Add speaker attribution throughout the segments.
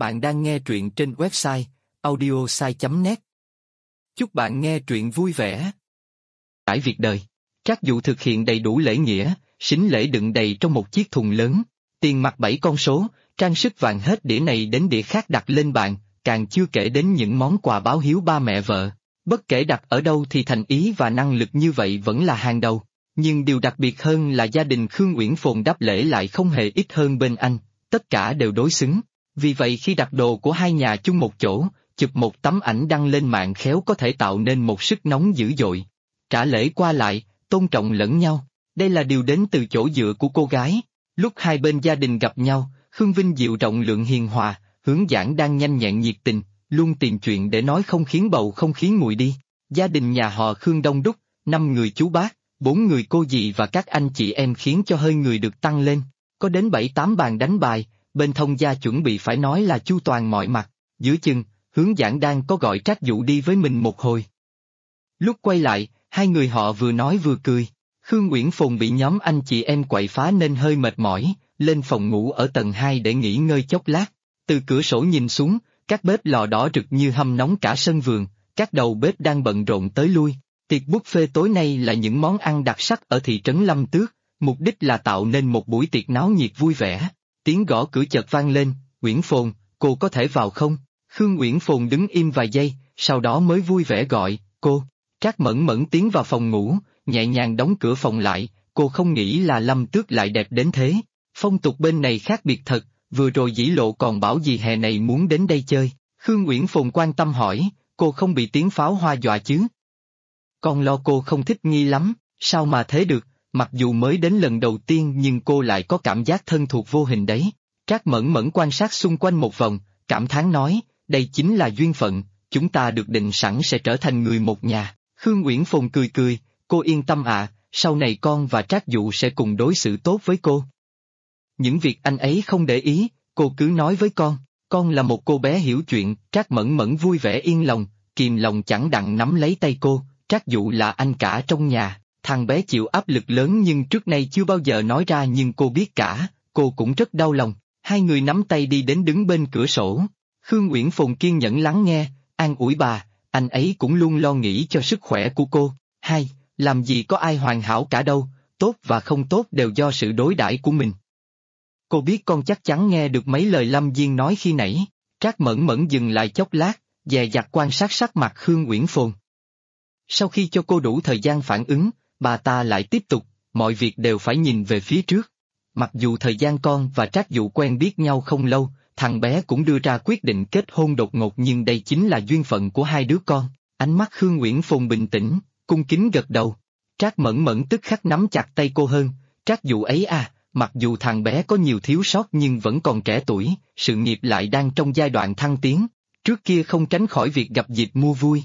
Speaker 1: Bạn đang nghe truyện trên website audiosai.net. Chúc bạn nghe truyện vui vẻ. Trải việc đời. Trác Dụ thực hiện đầy đủ lễ nghĩa, sính lễ đựng đầy trong một chiếc thùng lớn, tiền mặt 7 con số, trang sức vàng hết đĩa này đến đĩa khác đặt lên bàn, càng chưa kể đến những món quà báo hiếu ba mẹ vợ. Bất kể đặt ở đâu thì thành ý và năng lực như vậy vẫn là hàng đầu. Nhưng điều đặc biệt hơn là gia đình Khương Uyển Phồn đáp lễ lại không hề ít hơn bên anh, tất cả đều đối xứng. Vì vậy khi đặt đồ của hai nhà chung một chỗ, chụp một tấm ảnh đăng lên mạng khéo có thể tạo nên một sức nóng dữ dội. Trả lễ qua lại, tôn trọng lẫn nhau, đây là điều đến từ chỗ dựa của cô gái. Lúc hai bên gia đình gặp nhau, Khương Vinh Diệu rộng lượng hiền hòa, Hướng Giảng đang nhanh nhẹn nhiệt tình, luôn tìm chuyện để nói không khiến bầu không khí nguội đi. Gia đình nhà họ Khương đông đúc, 5 người chú bác, 4 người cô dì và các anh chị em khiến cho hơi người được tăng lên. Có đến 7-8 bàn đánh bài, bên thông gia chuẩn bị phải nói là chu toàn mọi mặt. Giữa chừng, Hướng Giảng đang có gọi Trác Dụ đi với mình một hồi. Lúc quay lại, hai người họ vừa nói vừa cười. Khương Uyển Phồn bị nhóm anh chị em quậy phá nên hơi mệt mỏi, lên phòng ngủ ở tầng 2 để nghỉ ngơi chốc lát. Từ cửa sổ nhìn xuống, các bếp lò đỏ rực như hâm nóng cả sân vườn, các đầu bếp đang bận rộn tới lui. Tiệc buffet tối nay là những món ăn đặc sắc ở thị trấn Lâm Tước, mục đích là tạo nên một buổi tiệc náo nhiệt vui vẻ. Tiếng gõ cửa chợt vang lên, Uyển Phồn, cô có thể vào không? Khương Uyển Phồn đứng im vài giây, sau đó mới vui vẻ gọi, cô. Trác Mẫn Mẫn tiến vào phòng ngủ, nhẹ nhàng đóng cửa phòng lại, cô không nghĩ là Lâm Tước lại đẹp đến thế. Phong tục bên này khác biệt thật, vừa rồi Dĩ Lộ còn bảo gì hè này muốn đến đây chơi. Khương Uyển Phồn quan tâm hỏi, cô không bị tiếng pháo hoa dọa chứ? Con lo cô không thích nghi lắm, sao mà thế được, mặc dù mới đến lần đầu tiên nhưng cô lại có cảm giác thân thuộc vô hình đấy. Trác Mẫn Mẫn quan sát xung quanh một vòng, cảm thán nói, đây chính là duyên phận, chúng ta được định sẵn sẽ trở thành người một nhà. Khương Uyển Phồn cười cười, cô yên tâm ạ, sau này con và Trác Dụ sẽ cùng đối xử tốt với cô. Những việc anh ấy không để ý, cô cứ nói với con là một cô bé hiểu chuyện. Trác Mẫn Mẫn vui vẻ yên lòng, kìm lòng chẳng đặng nắm lấy tay cô. Trác Dụ là anh cả trong nhà, thằng bé chịu áp lực lớn nhưng trước nay chưa bao giờ nói ra nhưng cô biết cả, cô cũng rất đau lòng. Hai người nắm tay đi đến đứng bên cửa sổ. Khương Uyển Phồn kiên nhẫn lắng nghe, an ủi bà, anh ấy cũng luôn lo nghĩ cho sức khỏe của cô. Làm gì có ai hoàn hảo cả đâu, tốt và không tốt đều do sự đối đãi của mình. Cô biết con chắc chắn nghe được mấy lời Lâm Diên nói khi nãy. Trác Mẫn Mẫn dừng lại chốc lát, dè dặt quan sát sắc mặt Khương Uyển Phồn. Sau khi cho cô đủ thời gian phản ứng, bà ta lại tiếp tục, mọi việc đều phải nhìn về phía trước. Mặc dù thời gian con và Trác Dụ quen biết nhau không lâu, thằng bé cũng đưa ra quyết định kết hôn đột ngột nhưng đây chính là duyên phận của hai đứa con. Ánh mắt Khương Uyển Phồn bình tĩnh, cung kính gật đầu. Trác Mẫn Mẫn tức khắc nắm chặt tay cô hơn, Trác Dụ ấy à, mặc dù thằng bé có nhiều thiếu sót nhưng vẫn còn trẻ tuổi, sự nghiệp lại đang trong giai đoạn thăng tiến, trước kia không tránh khỏi việc gặp dịp mua vui.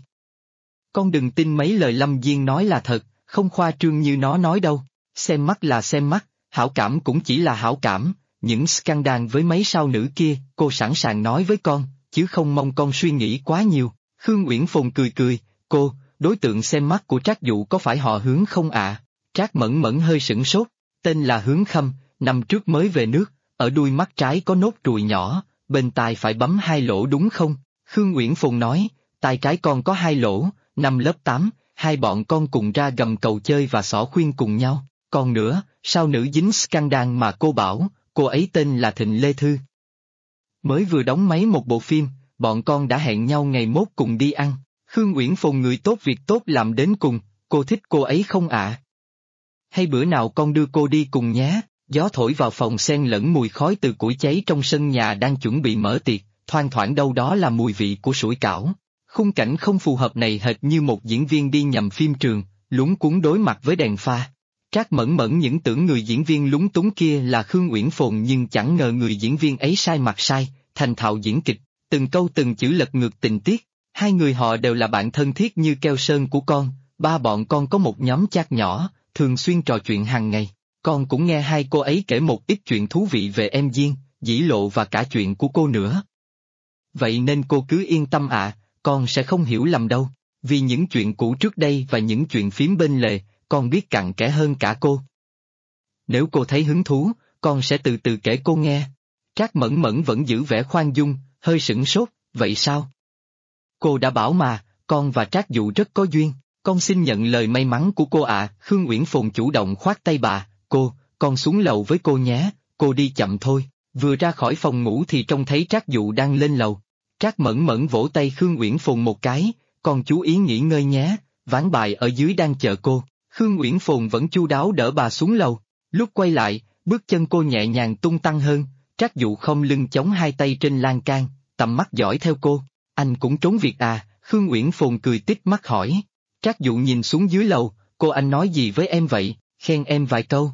Speaker 1: Con đừng tin mấy lời Lâm Diên nói là thật, không khoa trương như nó nói đâu, xem mắt là xem mắt, hảo cảm cũng chỉ là hảo cảm, những scandal với mấy sao nữ kia, cô sẵn sàng nói với con, chứ không mong con suy nghĩ quá nhiều. Khương Uyển Phồn cười cười, cô, đối tượng xem mắt của Trác Dụ có phải họ Hướng không ạ? Trác Mẫn Mẫn hơi sửng sốt, tên là Hướng Khâm, năm trước mới về nước, ở đuôi mắt trái có nốt ruồi nhỏ, bên tai phải bấm 2 lỗ đúng không? Khương Uyển Phồn nói, tai trái con có 2 lỗ, năm lớp 8, hai bọn con cùng ra gầm cầu chơi và xỏ khuyên cùng nhau, còn nữa, sao nữ dính scandal mà cô bảo, cô ấy tên là Thịnh Lê Thư. Mới vừa đóng máy một bộ phim, bọn con đã hẹn nhau ngày mốt cùng đi ăn. Khương Uyển Phồn người tốt việc tốt làm đến cùng, cô thích cô ấy không ạ? Hay bữa nào con đưa cô đi cùng nhé? Gió thổi vào phòng xen lẫn mùi khói từ củi cháy trong sân nhà đang chuẩn bị mở tiệc, thoang thoảng đâu đó là mùi vị của sủi cảo. Khung cảnh không phù hợp này hệt như một diễn viên đi nhầm phim trường, lúng cuống đối mặt với đèn pha. Trác Mẫn Mẫn những tưởng người diễn viên lúng túng kia là Khương Uyển Phồn nhưng chẳng ngờ người diễn viên ấy sai mặt sai, thành thạo diễn kịch, từng câu từng chữ lật ngược tình tiết. Hai người họ đều là bạn thân thiết như keo sơn của con, ba bọn con có một nhóm chat nhỏ, thường xuyên trò chuyện hàng ngày. Con cũng nghe hai cô ấy kể một ít chuyện thú vị về em Diên, Dĩ Lộ và cả chuyện của cô nữa. Vậy nên cô cứ yên tâm ạ, con sẽ không hiểu lầm đâu, vì những chuyện cũ trước đây và những chuyện phím bên lề, con biết cặn kẽ hơn cả cô. Nếu cô thấy hứng thú, con sẽ từ từ kể cô nghe. Trác Mẫn Mẫn vẫn giữ vẻ khoan dung, hơi sửng sốt, vậy sao? Cô đã bảo mà, con và Trác Dụ rất có duyên, con xin nhận lời may mắn của cô ạ. Khương Uyển Phồn chủ động khoát tay bà, con xuống lầu với cô nhé, cô đi chậm thôi. Vừa ra khỏi phòng ngủ thì trông thấy Trác Dụ đang lên lầu. Trác Mẫn Mẫn vỗ tay Khương Uyển Phồn một cái, con chú ý nghỉ ngơi nhé, ván bài ở dưới đang chờ cô. Khương Uyển Phồn vẫn chu đáo đỡ bà xuống lầu. Lúc quay lại, bước chân cô nhẹ nhàng tung tăng hơn. Trác Dụ không lưng chống hai tay trên lan can, tầm mắt dõi theo cô. Anh cũng trốn việc à? Khương Uyển Phồn cười tít mắt hỏi. Trác Dụ nhìn xuống dưới lầu, cô anh nói gì với em vậy, khen em vài câu.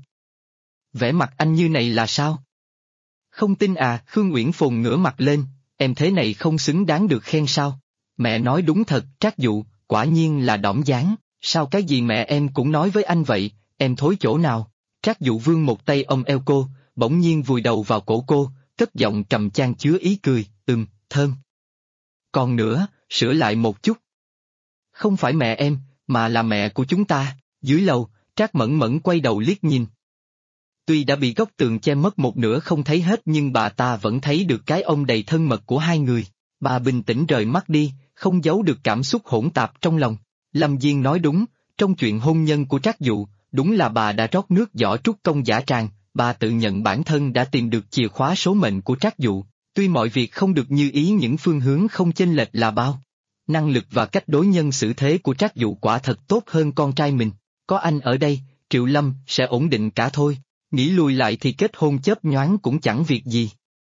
Speaker 1: Vẻ mặt anh như này là sao? Không tin à? Khương Uyển Phồn ngửa mặt lên, em thế này không xứng đáng được khen sao? Mẹ nói đúng thật, Trác Dụ, quả nhiên là đỏm dáng, sao cái gì mẹ em cũng nói với anh vậy, em thối chỗ nào? Trác Dụ vươn một tay ôm eo cô, bỗng nhiên vùi đầu vào cổ cô, cất giọng trầm chan chứa ý cười, thơm. Còn nữa, sửa lại một chút. Không phải mẹ em, mà là mẹ của chúng ta. Dưới lầu, Trác Mẫn Mẫn quay đầu liếc nhìn. Tuy đã bị góc tường che mất một nửa không thấy hết nhưng bà ta vẫn thấy được cái ôm đầy thân mật của hai người. Bà bình tĩnh rời mắt đi, không giấu được cảm xúc hỗn tạp trong lòng. Lâm Diên nói đúng, trong chuyện hôn nhân của Trác Dụ, đúng là bà đã rót nước giỏ trút công dã tràng, bà tự nhận bản thân đã tìm được chìa khóa số mệnh của Trác Dụ. Tuy mọi việc không được như ý những phương hướng không chênh lệch là bao. Năng lực và cách đối nhân xử thế của Trác Dụ quả thật tốt hơn con trai mình. Có anh ở đây, Triệu Lâm sẽ ổn định cả thôi. Nghĩ lùi lại thì kết hôn chớp nhoáng cũng chẳng việc gì.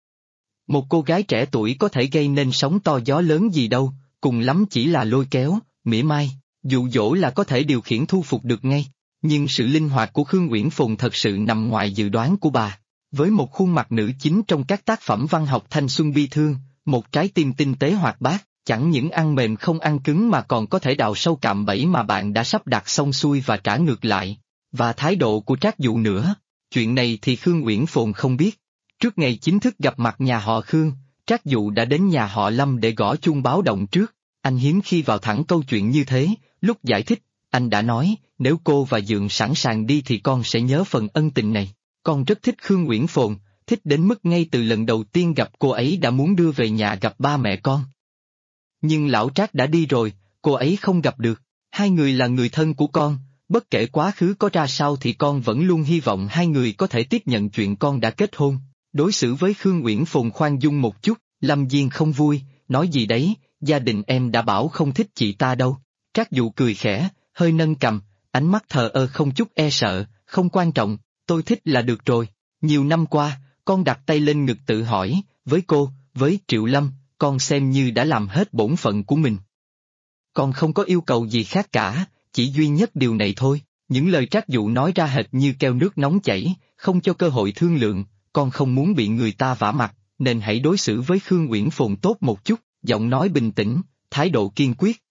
Speaker 1: Một cô gái trẻ tuổi có thể gây nên sóng to gió lớn gì đâu, cùng lắm chỉ là lôi kéo, mỉa mai, dụ dỗ là có thể điều khiển thu phục được ngay. Nhưng sự linh hoạt của Khương Uyển Phồn thật sự nằm ngoài dự đoán của bà. Với một khuôn mặt nữ chính trong các tác phẩm văn học thanh xuân bi thương, một trái tim tinh tế hoạt bát, chẳng những ăn mềm không ăn cứng mà còn có thể đào sâu cạm bẫy mà bạn đã sắp đặt xong xuôi và trả ngược lại. Và thái độ của Trác Dụ nữa. Chuyện này thì Khương Uyển Phồn không biết. Trước ngày chính thức gặp mặt nhà họ Khương, Trác Dụ đã đến nhà họ Lâm để gõ chuông báo động trước. Anh hiếm khi vào thẳng câu chuyện như thế, lúc giải thích, anh đã nói, nếu cô và Dượng sẵn sàng đi thì con sẽ nhớ phần ân tình này. Con rất thích Khương Uyển Phồn, thích đến mức ngay từ lần đầu tiên gặp cô ấy đã muốn đưa về nhà gặp ba mẹ con. Nhưng lão Trác đã đi rồi, cô ấy không gặp được. Hai người là người thân của con, bất kể quá khứ có ra sao thì con vẫn luôn hy vọng hai người có thể tiếp nhận chuyện con đã kết hôn. Đối xử với Khương Uyển Phồn khoan dung một chút, Lâm Diên không vui, nói gì đấy, gia đình em đã bảo không thích chị ta đâu. Trác Dụ cười khẽ, hơi nâng cằm, ánh mắt thờ ơ không chút e sợ, không quan trọng, tôi thích là được rồi. Nhiều năm qua, con đặt tay lên ngực tự hỏi, với cô, với Triệu Lâm, con xem như đã làm hết bổn phận của mình. Con không có yêu cầu gì khác cả, chỉ duy nhất điều này thôi. Những lời Trác Dụ nói ra hệt như keo nước nóng chảy, không cho cơ hội thương lượng, con không muốn bị người ta vả mặt, nên hãy đối xử với Khương Uyển Phồn tốt một chút, giọng nói bình tĩnh, thái độ kiên quyết.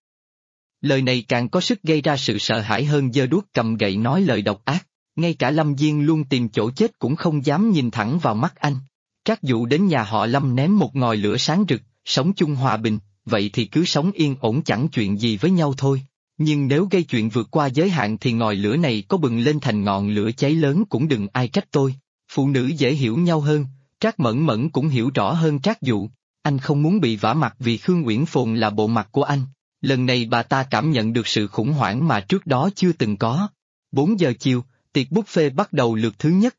Speaker 1: Lời này càng có sức gây ra sự sợ hãi hơn giơ đuốc cầm gậy nói lời độc ác, ngay cả Lâm Diên luôn tìm chỗ chết cũng không dám nhìn thẳng vào mắt anh. Trác Dụ đến nhà họ Lâm ném một ngòi lửa sáng rực, sống chung hòa bình, vậy thì cứ sống yên ổn chẳng chuyện gì với nhau thôi. Nhưng nếu gây chuyện vượt qua giới hạn thì ngòi lửa này có bừng lên thành ngọn lửa cháy lớn cũng đừng ai trách tôi. Phụ nữ dễ hiểu nhau hơn, Trác Mẫn Mẫn cũng hiểu rõ hơn Trác Dụ. Anh không muốn bị vả mặt vì Khương Uyển Phồn là bộ mặt của anh. Lần này bà ta cảm nhận được sự khủng hoảng mà trước đó chưa từng có. 4 giờ chiều, tiệc buffet bắt đầu lượt thứ nhất.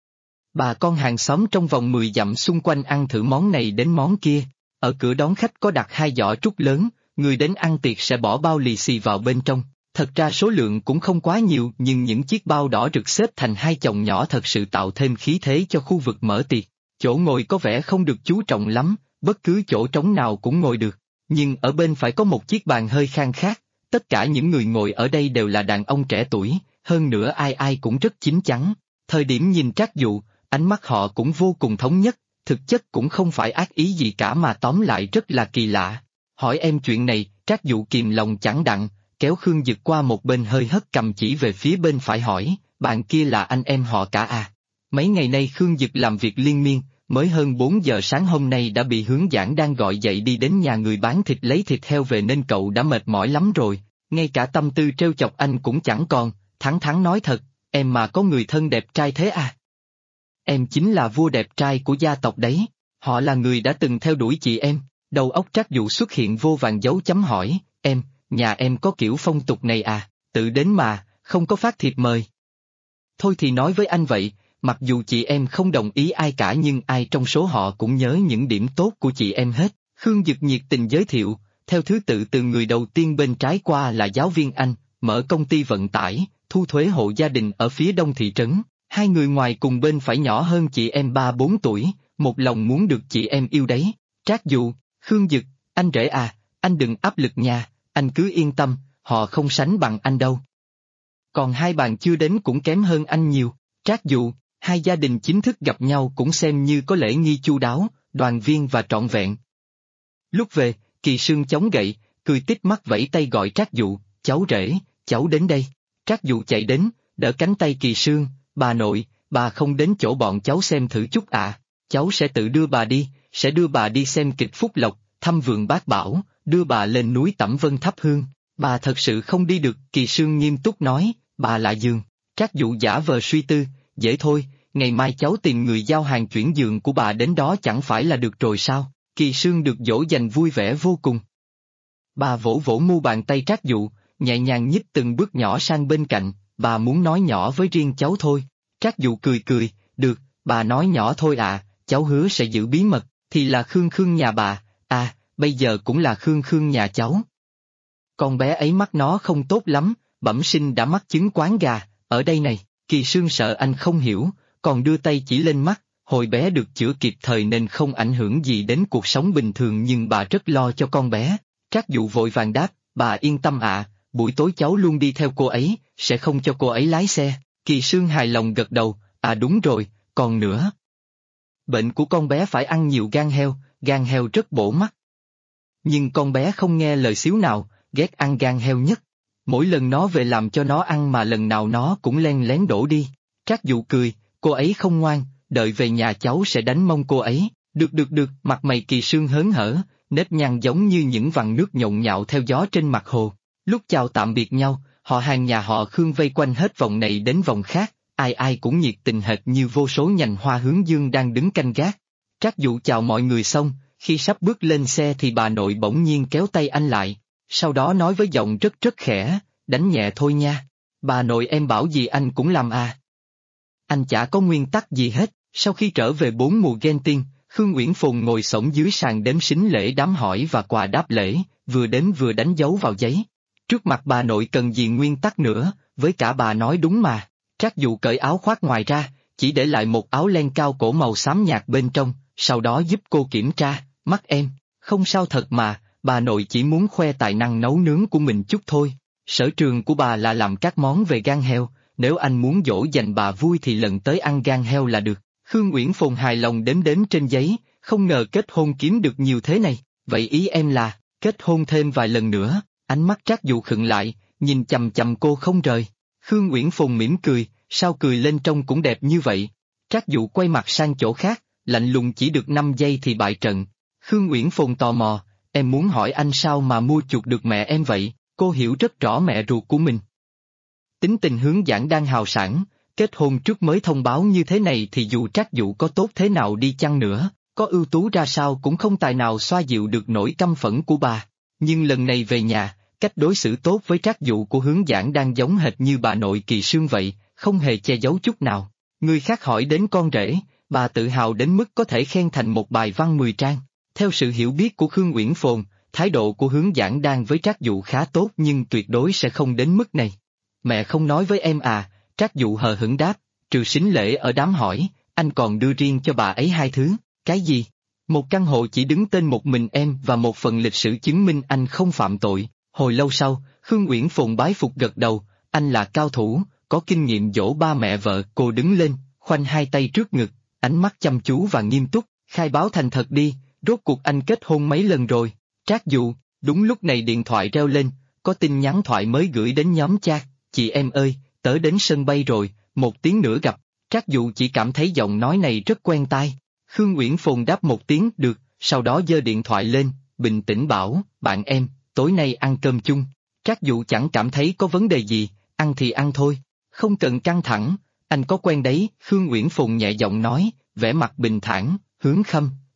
Speaker 1: Bà con hàng xóm trong vòng 10 dặm xung quanh ăn thử món này đến món kia. Ở cửa đón khách có đặt 2 giỏ trúc lớn, người đến ăn tiệc sẽ bỏ bao lì xì vào bên trong. Thật ra số lượng cũng không quá nhiều nhưng những chiếc bao đỏ rực xếp thành 2 chồng nhỏ thật sự tạo thêm khí thế cho khu vực mở tiệc. Chỗ ngồi có vẻ không được chú trọng lắm, bất cứ chỗ trống nào cũng ngồi được. Nhưng ở bên phải có một chiếc bàn hơi khang khác, tất cả những người ngồi ở đây đều là đàn ông trẻ tuổi, hơn nữa ai ai cũng rất chín chắn. Thời điểm nhìn Trác Dụ, ánh mắt họ cũng vô cùng thống nhất, thực chất cũng không phải ác ý gì cả mà tóm lại rất là kỳ lạ. Hỏi em chuyện này, Trác Dụ kìm lòng chẳng đặng, kéo Khương Dực qua một bên hơi hất cầm chỉ về phía bên phải hỏi, bạn kia là anh em họ cả à? Mấy ngày nay Khương Dực làm việc liên miên, mới hơn 4 giờ sáng hôm nay đã bị hướng giảng đang gọi dậy đi đến nhà người bán thịt lấy thịt heo về nên cậu đã mệt mỏi lắm rồi, ngay cả tâm tư trêu chọc anh cũng chẳng còn, thẳng thắn nói thật, em mà có người thân đẹp trai thế à? Em chính là vua đẹp trai của gia tộc đấy. Họ là người đã từng theo đuổi chị em. Đầu óc Trác Dụ xuất hiện vô vàn dấu chấm hỏi, nhà em có kiểu phong tục này à, tự đến mà, không có phát thiệp mời. Thôi thì nói với anh vậy, mặc dù chị em không đồng ý ai cả nhưng ai trong số họ cũng nhớ những điểm tốt của chị em hết. Khương Dực nhiệt tình giới thiệu, theo thứ tự từ người đầu tiên bên trái qua là giáo viên Anh, mở công ty vận tải, thu thuế hộ gia đình ở phía đông thị trấn. Hai người ngoài cùng bên phải nhỏ hơn chị em 3-4 tuổi, một lòng muốn được chị em yêu đấy. Trác Dụ, Khương Dực, anh rể à, anh đừng áp lực nha, anh cứ yên tâm, họ không sánh bằng anh đâu. Còn hai bạn chưa đến cũng kém hơn anh nhiều. Trác Dụ, hai gia đình chính thức gặp nhau cũng xem như có lễ nghi chu đáo, đoàn viên và trọn vẹn. Lúc về, Kỳ Sương chống gậy, cười tít mắt vẫy tay gọi Trác Dụ, cháu rể, cháu đến đây. Trác Dụ chạy đến, đỡ cánh tay Kỳ Sương, bà nội, bà không đến chỗ bọn cháu xem thử chút à, cháu sẽ tự đưa bà đi, sẽ đưa bà đi xem kịch Phúc Lộc, thăm vườn Bát Bảo, đưa bà lên núi Tẩm Vân thắp hương. Bà thật sự không đi được, Kỳ Sương nghiêm túc nói, bà lạ giường. Trác Dụ giả vờ suy tư, dễ thôi, ngày mai cháu tìm người giao hàng chuyển giường của bà đến đó chẳng phải là được rồi sao? Kỳ Sương được dỗ dành vui vẻ vô cùng. Bà vỗ vỗ mu bàn tay Trác Dụ, nhẹ nhàng nhích từng bước nhỏ sang bên cạnh, bà muốn nói nhỏ với riêng cháu thôi. Trác Dụ cười cười, được, bà nói nhỏ thôi à, cháu hứa sẽ giữ bí mật, thì là Khương Khương nhà bà, à, bây giờ cũng là Khương Khương nhà cháu. Con bé ấy mắt nó không tốt lắm, bẩm sinh đã mắc chứng quáng gà, ở đây này. Kỳ Sương sợ anh không hiểu, còn đưa tay chỉ lên mắt, hồi bé được chữa kịp thời nên không ảnh hưởng gì đến cuộc sống bình thường nhưng bà rất lo cho con bé. Trác Dụ vội vàng đáp, bà yên tâm ạ, buổi tối cháu luôn đi theo cô ấy, sẽ không cho cô ấy lái xe. Kỳ Sương hài lòng gật đầu, à đúng rồi, còn nữa. Bệnh của con bé phải ăn nhiều gan heo rất bổ mắt. Nhưng con bé không nghe lời xíu nào, ghét ăn gan heo nhất. Mỗi lần nó về làm cho nó ăn mà lần nào nó cũng len lén đổ đi. Trác Dụ cười, cô ấy không ngoan, đợi về nhà cháu sẽ đánh mông cô ấy. Được, mặt mày Kỳ Sương hớn hở, nếp nhăn giống như những vằn nước nhộn nhạo theo gió trên mặt hồ. Lúc chào tạm biệt nhau, họ hàng nhà họ Khương vây quanh hết vòng này đến vòng khác, ai cũng nhiệt tình hệt như vô số nhành hoa hướng dương đang đứng canh gác. Trác Dụ chào mọi người xong, khi sắp bước lên xe thì bà nội bỗng nhiên kéo tay anh lại, sau đó nói với giọng rất khẽ, đánh nhẹ thôi nha. Bà nội em bảo gì anh cũng làm à. Anh chả có nguyên tắc gì hết. Sau khi trở về 4 mùa ghen tiên, Khương Uyển Phùng ngồi xổm dưới sàn đếm sính lễ đám hỏi và quà đáp lễ, vừa đếm vừa đánh dấu vào giấy. Trước mặt bà nội cần gì nguyên tắc nữa, với cả bà nói đúng mà. Trác Dụ cởi áo khoác ngoài ra, chỉ để lại một áo len cao cổ màu xám nhạt bên trong, sau đó giúp cô kiểm tra, mắt em, không sao thật mà, bà nội chỉ muốn khoe tài năng nấu nướng của mình chút thôi. Sở trường của bà là làm các món về gan heo, nếu anh muốn dỗ dành bà vui thì lần tới ăn gan heo là được. Khương Uyển Phùng hài lòng đếm trên giấy, không ngờ kết hôn kiếm được nhiều thế này, vậy ý em là, kết hôn thêm vài lần nữa. Ánh mắt Trác Dụ khựng lại, nhìn chằm chằm cô không rời. Khương Uyển Phùng mỉm cười, sao cười lên trông cũng đẹp như vậy. Trác Dụ quay mặt sang chỗ khác, lạnh lùng chỉ được 5 giây thì bại trận. Khương Uyển Phùng tò mò, em muốn hỏi anh sao mà mua chuộc được mẹ em vậy, cô hiểu rất rõ mẹ ruột của mình. Tính tình Hướng Giãn đang hào sảng, kết hôn trước mới thông báo như thế này thì dù Trác Dụ có tốt thế nào đi chăng nữa, có ưu tú ra sao cũng không tài nào xoa dịu được nỗi căm phẫn của bà. Nhưng lần này về nhà, cách đối xử tốt với Trác Dụ của Hướng Giãn đang giống hệt như bà nội Kỳ Sương vậy, không hề che giấu chút nào. Người khác hỏi đến con rể, bà tự hào đến mức có thể khen thành một bài văn 10 trang. Theo sự hiểu biết của Khương Uyển Phồn, thái độ của Hướng Giãn đang với Trác Dụ khá tốt nhưng tuyệt đối sẽ không đến mức này. Mẹ không nói với em à, Trác Dụ hờ hững đáp, trừ sính lễ ở đám hỏi, anh còn đưa riêng cho bà ấy 2 thứ, cái gì? Một căn hộ chỉ đứng tên một mình em và một phần lịch sử chứng minh anh không phạm tội. Hồi lâu sau, Khương Uyển Phồn bái phục gật đầu, anh là cao thủ, có kinh nghiệm dỗ ba mẹ vợ. Cô đứng lên, khoanh 2 tay trước ngực, ánh mắt chăm chú và nghiêm túc, khai báo thành thật đi, rốt cuộc anh kết hôn mấy lần rồi? Trác Dụ, đúng lúc này điện thoại reo lên, có tin nhắn thoại mới gửi đến nhóm chat, chị em ơi, tớ đến sân bay rồi, 1 tiếng nữa gặp. Trác Dụ chỉ cảm thấy giọng nói này rất quen tai. Khương Uyển Phồn đáp 1 tiếng được, sau đó giơ điện thoại lên, bình tĩnh bảo, bạn em, tối nay ăn cơm chung. Trác Dụ chẳng cảm thấy có vấn đề gì, ăn thì ăn thôi, không cần căng thẳng, anh có quen đấy. Khương Uyển Phồn nhẹ giọng nói, vẻ mặt bình thản, Hướng Khâm,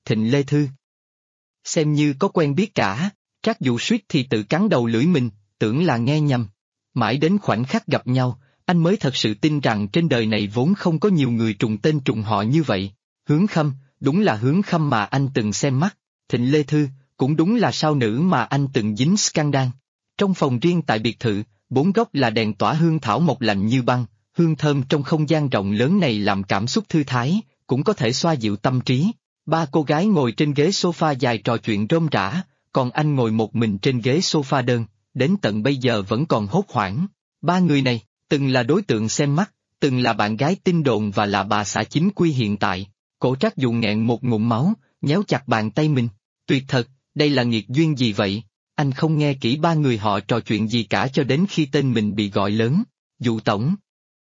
Speaker 1: Thịnh Lê Thư. Xem như có quen biết cả, Trác Dụ suýt thì tự cắn đầu lưỡi mình, tưởng là nghe nhầm. Mãi đến khoảnh khắc gặp nhau, anh mới thật sự tin rằng trên đời này vốn không có nhiều người trùng tên trùng họ như vậy. Hướng Khâm, đúng là Hướng Khâm mà anh từng xem mắt. Thịnh Lê Thư, cũng đúng là sao nữ mà anh từng dính scandal. Trong phòng riêng tại biệt thự, 4 góc là đèn tỏa hương thảo mộc lạnh như băng, hương thơm trong không gian rộng lớn này làm cảm xúc thư thái, cũng có thể xoa dịu tâm trí. 3 cô gái ngồi trên ghế sofa dài trò chuyện rôm rả, còn anh ngồi một mình trên ghế sofa đơn, đến tận bây giờ vẫn còn hốt hoảng. 3 người này, từng là đối tượng xem mắt, từng là bạn gái tin đồn và là bà xã chính quy hiện tại. Cổ Trác Dụ nghẹn một ngụm máu, nhéo chặt bàn tay mình. Tuyệt thật, đây là nghiệt duyên gì vậy? Anh không nghe kỹ 3 người họ trò chuyện gì cả cho đến khi tên mình bị gọi lớn. Dụ tổng.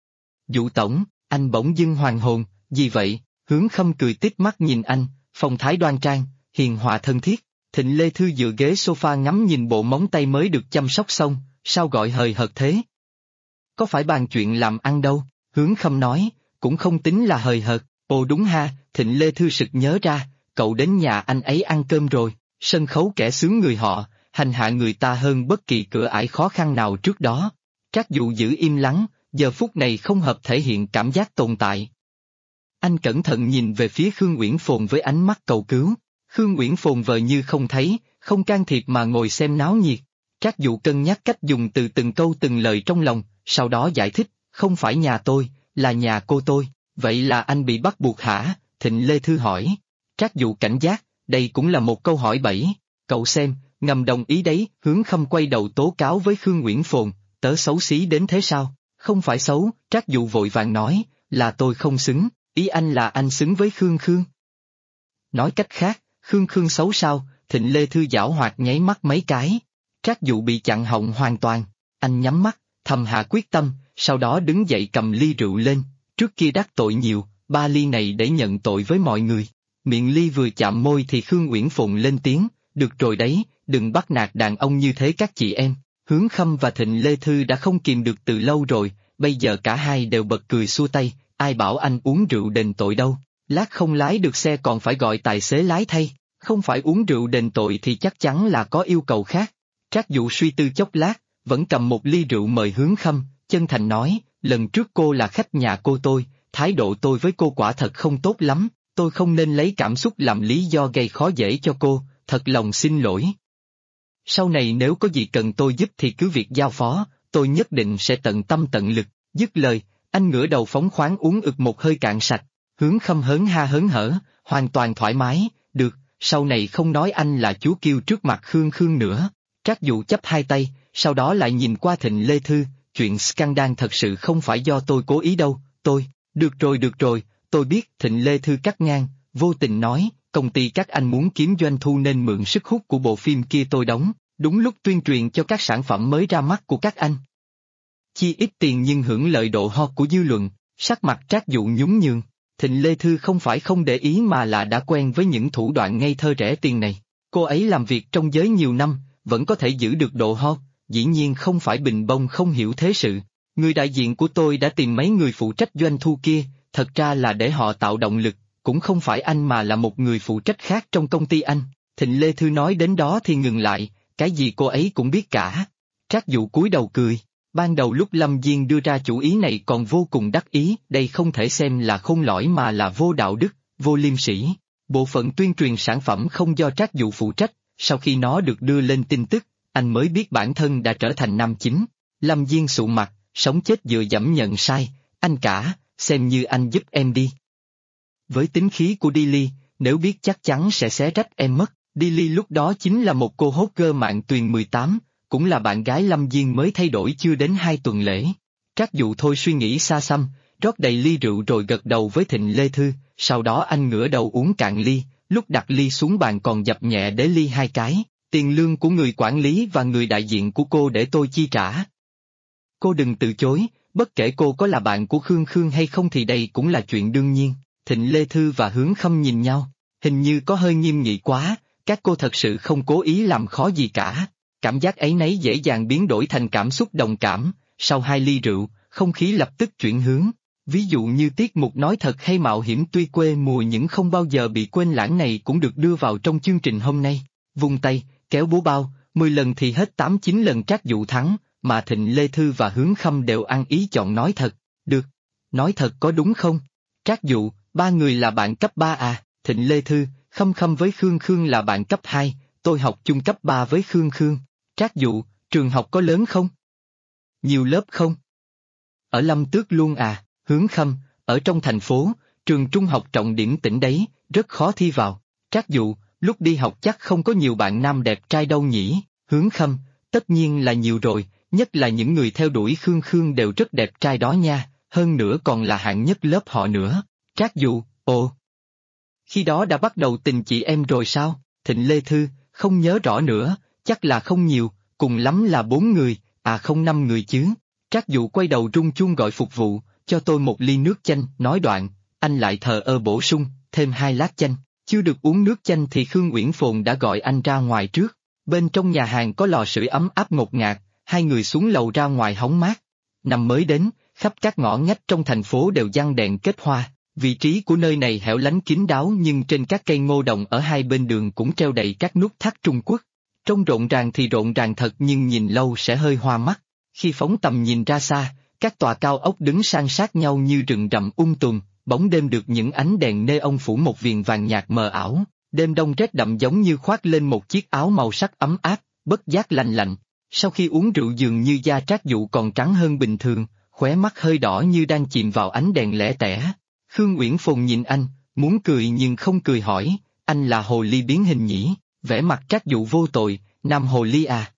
Speaker 1: Dụ tổng, anh bỗng dưng hoàn hồn, gì vậy? Hướng Khâm cười tít mắt nhìn anh, phong thái đoan trang, hiền hòa thân thiết. Thịnh Lê Thư dựa ghế sofa ngắm nhìn bộ móng tay mới được chăm sóc xong, sao gọi hời hợt thế? Có phải bàn chuyện làm ăn đâu? Hướng Khâm nói, cũng không tính là hời hợt. Ồ đúng ha, Thịnh Lê Thư sực nhớ ra, cậu đến nhà anh ấy ăn cơm rồi, sân khấu kẻ sướng người họ, hành hạ người ta hơn bất kỳ cửa ải khó khăn nào trước đó. Trác Dụ giữ im lắng, giờ phút này không hợp thể hiện cảm giác tồn tại. Anh cẩn thận nhìn về phía Khương Uyển Phồn với ánh mắt cầu cứu. Khương Uyển Phồn vờ như không thấy, không can thiệp mà ngồi xem náo nhiệt. Trác Dụ cân nhắc cách dùng từ từng câu từng lời trong lòng, sau đó giải thích, không phải nhà tôi, là nhà cô tôi. Vậy là anh bị bắt buộc hả? Thịnh Lê Thư hỏi. Trác Dụ cảnh giác, đây cũng là một câu hỏi bẫy. Cậu xem, ngầm đồng ý đấy. Hướng Khâm quay đầu tố cáo với Khương Uyển Phồn, tớ xấu xí đến thế sao? Không phải xấu, Trác Dụ vội vàng nói, là tôi không xứng, ý anh là anh xứng với Khương Khương. Nói cách khác, Khương Khương xấu sao? Thịnh Lê Thư giảo hoạt nháy mắt mấy cái. Trác Dụ bị chặn họng hoàn toàn, anh nhắm mắt, thầm hạ quyết tâm, sau đó đứng dậy cầm ly rượu lên, trước kia đắc tội nhiều, 3 ly này để nhận tội với mọi người. Miệng ly vừa chạm môi thì Khương Uyển Phồn lên tiếng, được rồi đấy, đừng bắt nạt đàn ông như thế các chị em. Hướng Khâm và Thịnh Lê Thư đã không kìm được từ lâu rồi, bây giờ cả hai đều bật cười xua tay, ai bảo anh uống rượu đền tội đâu, lát không lái được xe còn phải gọi tài xế lái thay, không phải uống rượu đền tội thì chắc chắn là có yêu cầu khác. Trác Dụ suy tư chốc lát, vẫn cầm một ly rượu mời Hướng Khâm, chân thành nói, lần trước cô là khách nhà cô tôi, thái độ tôi với cô quả thật không tốt lắm, tôi không nên lấy cảm xúc làm lý do gây khó dễ cho cô, thật lòng xin lỗi. Sau này nếu có gì cần tôi giúp thì cứ việc giao phó, tôi nhất định sẽ tận tâm tận lực. Dứt lời, anh ngửa đầu phóng khoáng uống ực một hơi cạn sạch. Hướng Khâm hớn ha hớn hở, hoàn toàn thoải mái, được, sau này không nói anh là chúa kiêu trước mặt Khương Khương nữa. Trác Dụ chắp hai tay, sau đó lại nhìn qua Thịnh Lê Thư, chuyện scandal thật sự không phải do tôi cố ý đâu, tôi, được rồi, tôi biết. Thịnh Lê Thư cắt ngang, vô tình nói, công ty các anh muốn kiếm doanh thu nên mượn sức hút của bộ phim kia tôi đóng, đúng lúc tuyên truyền cho các sản phẩm mới ra mắt của các anh. Chi ít tiền nhưng hưởng lợi độ hot của dư luận, sắc mặt Trác Dụ nhún nhường. Thịnh Lê Thư không phải không để ý mà là đã quen với những thủ đoạn ngây thơ rẻ tiền này. Cô ấy làm việc trong giới nhiều năm, vẫn có thể giữ được độ hot, dĩ nhiên không phải bình bông không hiểu thế sự. Người đại diện của tôi đã tìm mấy người phụ trách doanh thu kia, thật ra là để họ tạo động lực, cũng không phải anh mà là một người phụ trách khác trong công ty anh. Thịnh Lê Thư nói đến đó thì ngừng lại, cái gì cô ấy cũng biết cả. Trác Dụ cúi đầu cười. Ban đầu lúc Lâm Diên đưa ra chủ ý này còn vô cùng đắc ý, đây không thể xem là khôn lỏi mà là vô đạo đức, vô liêm sỉ. Bộ phận tuyên truyền sản phẩm không do Trác Dụ phụ trách, sau khi nó được đưa lên tin tức, anh mới biết bản thân đã trở thành nam chính. Lâm Diên sụ mặt, sống chết dựa dẫm nhận sai, anh cả, xem như anh giúp em đi. Với tính khí của Dilly, nếu biết chắc chắn sẽ xé rách em mất. Dilly lúc đó chính là một cô hot girl mạng Tuyền 18, cũng là bạn gái Lâm Diên mới thay đổi chưa đến 2 tuần lễ. Trác Dụ thôi suy nghĩ xa xăm, rót đầy ly rượu rồi gật đầu với Thịnh Lê Thư, sau đó anh ngửa đầu uống cạn ly, lúc đặt ly xuống bàn còn dập nhẹ đế ly 2 cái, tiền lương của người quản lý và người đại diện của cô để tôi chi trả. Cô đừng từ chối, bất kể cô có là bạn của Khương Khương hay không thì đây cũng là chuyện đương nhiên. Thịnh Lê Thư và Hướng Khâm nhìn nhau, hình như có hơi nghiêm nghị quá, các cô thật sự không cố ý làm khó gì cả. Cảm giác ấy nấy dễ dàng biến đổi thành cảm xúc đồng cảm, sau 2 ly rượu, không khí lập tức chuyển hướng. Ví dụ như tiết mục nói thật hay mạo hiểm tuy quê mùa những không bao giờ bị quên lãng này cũng được đưa vào trong chương trình hôm nay. Vung tay, kéo búa bao, 10 lần thì hết 8-9 lần Trác Dụ thắng, mà Thịnh Lê Thư và Hướng Khâm đều ăn ý chọn nói thật. Được. Nói thật có đúng không? Trác Dụ, ba người là bạn cấp 3 à? Thịnh Lê Thư, Khâm Khâm với Khương Khương là bạn cấp 2, tôi học chung cấp 3 với Khương Khương. Trác Dụ, trường học có lớn không? Nhiều lớp không? Ở Lâm Tước luôn à? Hướng Khâm, ở trong thành phố, trường trung học trọng điểm tỉnh đấy, rất khó thi vào. Trác Dụ, lúc đi học chắc không có nhiều bạn nam đẹp trai đâu nhỉ? Hướng Khâm, tất nhiên là nhiều rồi, nhất là những người theo đuổi Khương Khương đều rất đẹp trai đó nha, hơn nữa còn là hạng nhất lớp họ nữa. Trác Dụ, ồ. Khi đó đã bắt đầu tình chị em rồi sao? Thịnh Lê Thư, không nhớ rõ nữa, chắc là không nhiều, cùng lắm là 4 người, à không 5 người chứ. Trác Dụ quay đầu rung chuông gọi phục vụ, cho tôi một ly nước chanh, nói đoạn, anh lại thờ ơ bổ sung, thêm 2 lát chanh. Chưa được uống nước chanh thì Khương Uyển Phồn đã gọi anh ra ngoài trước. Bên trong nhà hàng có lò sưởi ấm áp ngột ngạt, hai người xuống lầu ra ngoài hóng mát. Năm mới đến, khắp các ngõ ngách trong thành phố đều giăng đèn kết hoa. Vị trí của nơi này hẻo lánh kín đáo nhưng trên các cây ngô đồng ở hai bên đường cũng treo đầy các nút thắt Trung Quốc. Trông rộn ràng thì rộn ràng thật nhưng nhìn lâu sẽ hơi hoa mắt. Khi phóng tầm nhìn ra xa, các tòa cao ốc đứng san sát nhau như rừng rậm tùm, bóng đêm được những ánh đèn neon phủ một viền vàng nhạt mờ ảo. Đêm đông rét đậm giống như khoác lên một chiếc áo màu sắc ấm áp, bất giác lạnh lạnh. Sau khi uống rượu dường như da Trác Dụ còn trắng hơn bình thường, khóe mắt hơi đỏ như đang chìm vào ánh đèn lẻ tẻ. Khương Uyển Phồn nhìn anh, muốn cười nhưng không cười hỏi, anh là hồ ly biến hình nhỉ? Vẻ mặt Trác Dụ vô tội, nam hồ ly à?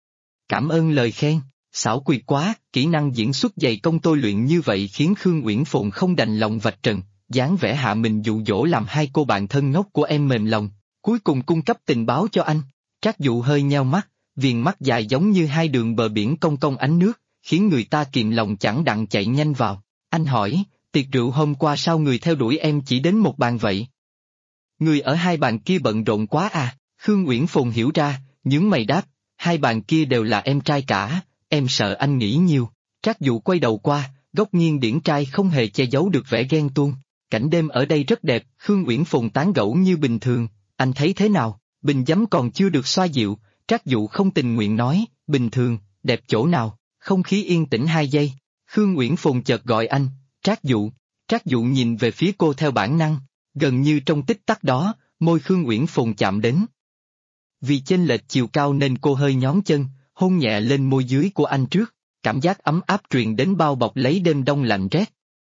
Speaker 1: Cảm ơn lời khen, xảo quyệt quá, kỹ năng diễn xuất dày công tôi luyện như vậy khiến Khương Uyển Phồn không đành lòng vạch trần, dáng vẻ hạ mình dụ dỗ làm hai cô bạn thân ngốc của em mềm lòng, cuối cùng cung cấp tình báo cho anh. Trác Dụ hơi nheo mắt, viền mắt dài giống như hai đường bờ biển cong cong ánh nước, khiến người ta kìm lòng chẳng đặng chạy nhanh vào. Anh hỏi, tiệc rượu hôm qua sao người theo đuổi em chỉ đến một bàn vậy? Người ở hai bàn kia bận rộn quá à? Khương Uyển Phồn hiểu ra, nhướng mày đáp, hai bàn kia đều là em trai cả, em sợ anh nghĩ nhiều. Trác Dụ quay đầu qua, góc nghiêng điển trai không hề che giấu được vẻ ghen tuông. Cảnh đêm ở đây rất đẹp, Khương Uyển Phồn tán gẫu như bình thường, anh thấy thế nào? Bình giấm còn chưa được xoa dịu, Trác Dụ không tình nguyện nói, bình thường, đẹp chỗ nào? Không khí yên tĩnh 2 giây, Khương Uyển Phồn chợt gọi anh, Trác Dụ. Trác Dụ nhìn về phía cô theo bản năng, gần như trong tích tắc đó, môi Khương Uyển Phồn chạm đến. Vì chênh lệch chiều cao nên cô hơi nhón chân, hôn nhẹ lên môi dưới của anh trước, cảm giác ấm áp truyền đến bao bọc lấy đêm đông lạnh rét.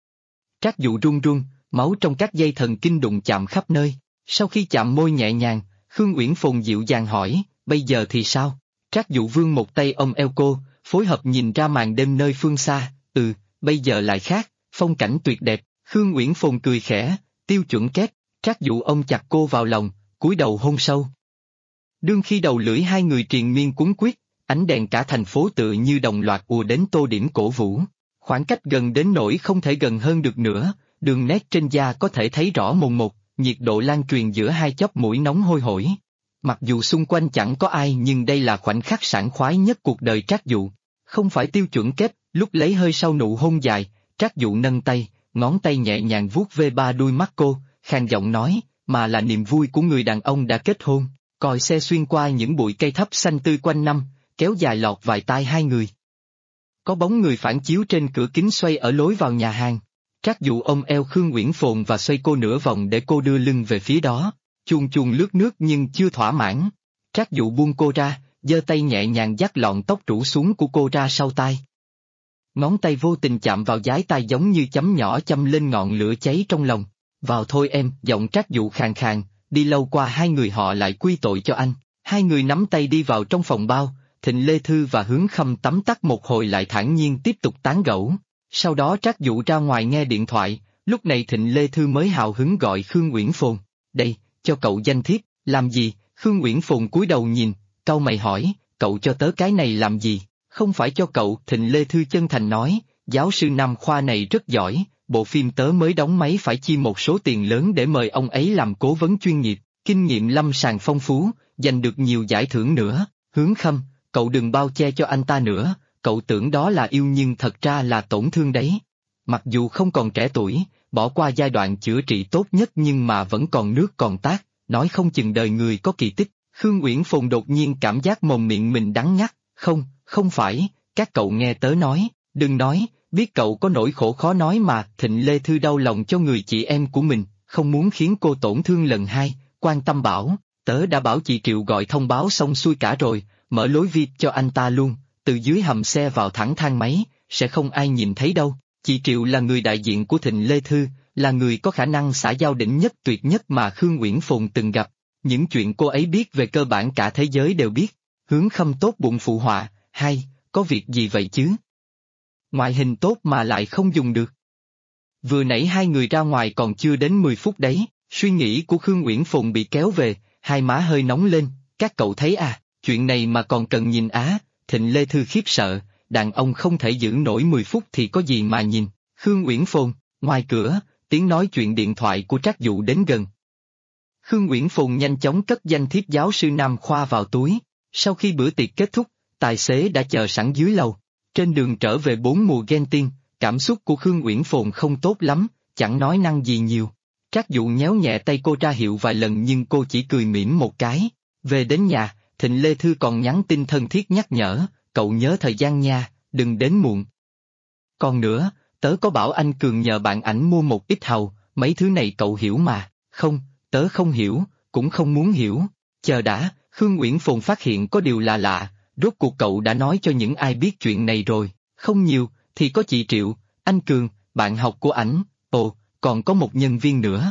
Speaker 1: Trác Dụ run run, máu trong các dây thần kinh đụng chạm khắp nơi, sau khi chạm môi nhẹ nhàng, Khương Uyển Phồn dịu dàng hỏi, bây giờ thì sao? Trác Dụ vươn một tay ôm eo cô, phối hợp nhìn ra màn đêm nơi phương xa, bây giờ lại khác, phong cảnh tuyệt đẹp. Khương Uyển Phồn cười khẽ, tiêu chuẩn kép, Trác Dụ ôm chặt cô vào lòng, cúi đầu hôn sâu. Đương khi đầu lưỡi hai người triền miên cuốn quyết, ánh đèn cả thành phố tựa như đồng loạt ùa đến tô điểm cổ vũ. Khoảng cách gần đến nỗi không thể gần hơn được nữa, đường nét trên da có thể thấy rõ mồn một, nhiệt độ lan truyền giữa hai chóp mũi nóng hôi hổi. Mặc dù xung quanh chẳng có ai nhưng đây là khoảnh khắc sảng khoái nhất cuộc đời Trác Dụ. Không phải tiêu chuẩn kép, lúc lấy hơi sau nụ hôn dài, Trác Dụ nâng tay, ngón tay nhẹ nhàng vuốt ve ba đuôi mắt cô, khàn giọng nói, mà là niềm vui của người đàn ông đã kết hôn. Còi xe xuyên qua những bụi cây thấp xanh tươi quanh năm, kéo dài lọt vài tai hai người. Có bóng người phản chiếu trên cửa kính xoay ở lối vào nhà hàng. Trác Dụ ôm eo Khương Uyển Phồn và xoay cô nửa vòng để cô đưa lưng về phía đó, chuồn chuồn lướt nước nhưng chưa thỏa mãn. Trác Dụ buông cô ra, giơ tay nhẹ nhàng dắt lọn tóc rủ xuống của cô ra sau tai. Ngón tay vô tình chạm vào dái tai giống như chấm nhỏ châm lên ngọn lửa cháy trong lòng. Vào thôi em, giọng Trác Dụ khàn khàn, đi lâu qua hai người họ lại quy tội cho anh. Hai người nắm tay đi vào trong phòng bao, Thịnh Lê Thư và Hướng Khâm tắm tắt một hồi lại thản nhiên tiếp tục tán gẫu. Sau đó Trác Dụ ra ngoài nghe điện thoại, lúc này Thịnh Lê Thư mới hào hứng gọi Khương Uyển Phồn. Đây, cho cậu danh thiếp, làm gì? Khương Uyển Phồn cúi đầu nhìn, cau mày hỏi, cậu cho tớ cái này làm gì? Không phải cho cậu, Thịnh Lê Thư chân thành nói, giáo sư Nam khoa này rất giỏi, bộ phim tớ mới đóng máy phải chi một số tiền lớn để mời ông ấy làm cố vấn chuyên nghiệp, kinh nghiệm lâm sàng phong phú, giành được nhiều giải thưởng nữa. Hướng Khâm, cậu đừng bao che cho anh ta nữa, cậu tưởng đó là yêu nhưng thật ra là tổn thương đấy. Mặc dù không còn trẻ tuổi, bỏ qua giai đoạn chữa trị tốt nhất nhưng mà vẫn còn nước còn tát, nói không chừng đời người có kỳ tích. Khương Uyển Phùng đột nhiên cảm giác mồm miệng mình đắng ngắt, không phải, các cậu nghe tớ nói, đừng nói, biết cậu có nỗi khổ khó nói mà. Thịnh Lê Thư đau lòng cho người chị em của mình, không muốn khiến cô tổn thương lần hai, quan tâm bảo, tớ đã bảo chị Triệu gọi thông báo xong xuôi cả rồi, mở lối VIP cho anh ta luôn, từ dưới hầm xe vào thẳng thang máy, sẽ không ai nhìn thấy đâu. Chị Triệu là người đại diện của Thịnh Lê Thư, là người có khả năng xã giao đỉnh nhất tuyệt nhất mà Khương Uyển Phùng từng gặp. Những chuyện cô ấy biết về cơ bản cả thế giới đều biết. Hướng Khâm tốt bụng phụ họa, hay, có việc gì vậy chứ? Ngoại hình tốt mà lại không dùng được. Vừa nãy hai người ra ngoài còn chưa đến 10 phút đấy, suy nghĩ của Khương Uyển Phùng bị kéo về, hai má hơi nóng lên, các cậu thấy à, chuyện này mà còn cần nhìn á. Thịnh Lê Thư khiếp sợ, đàn ông không thể giữ nổi 10 phút thì có gì mà nhìn. Khương Uyển Phùng, ngoài cửa, tiếng nói chuyện điện thoại của Trác Dụ đến gần. Khương Uyển Phùng nhanh chóng cất danh thiếp giáo sư Nam khoa vào túi. Sau khi bữa tiệc kết thúc, tài xế đã chờ sẵn dưới lầu. Trên đường trở về bốn mùa ghen tiên, cảm xúc của Khương Uyển Phùng không tốt lắm, chẳng nói năng gì nhiều. Trác Dụ nhéo nhẹ tay cô ra hiệu vài lần nhưng cô chỉ cười mỉm một cái. Về đến nhà, Thịnh Lê Thư còn nhắn tin thân thiết nhắc nhở, cậu nhớ thời gian nha, đừng đến muộn. Còn nữa, tớ có bảo anh Cường nhờ bạn ảnh mua một ít hàu, mấy thứ này cậu hiểu mà. Không, tớ không hiểu, cũng không muốn hiểu. Chờ đã, Khương Uyển Phùng phát hiện có điều là lạ, rốt cuộc cậu đã nói cho những ai biết chuyện này rồi. Không nhiều, thì có chị Triệu, anh Cường, bạn học của ảnh, còn có một nhân viên nữa.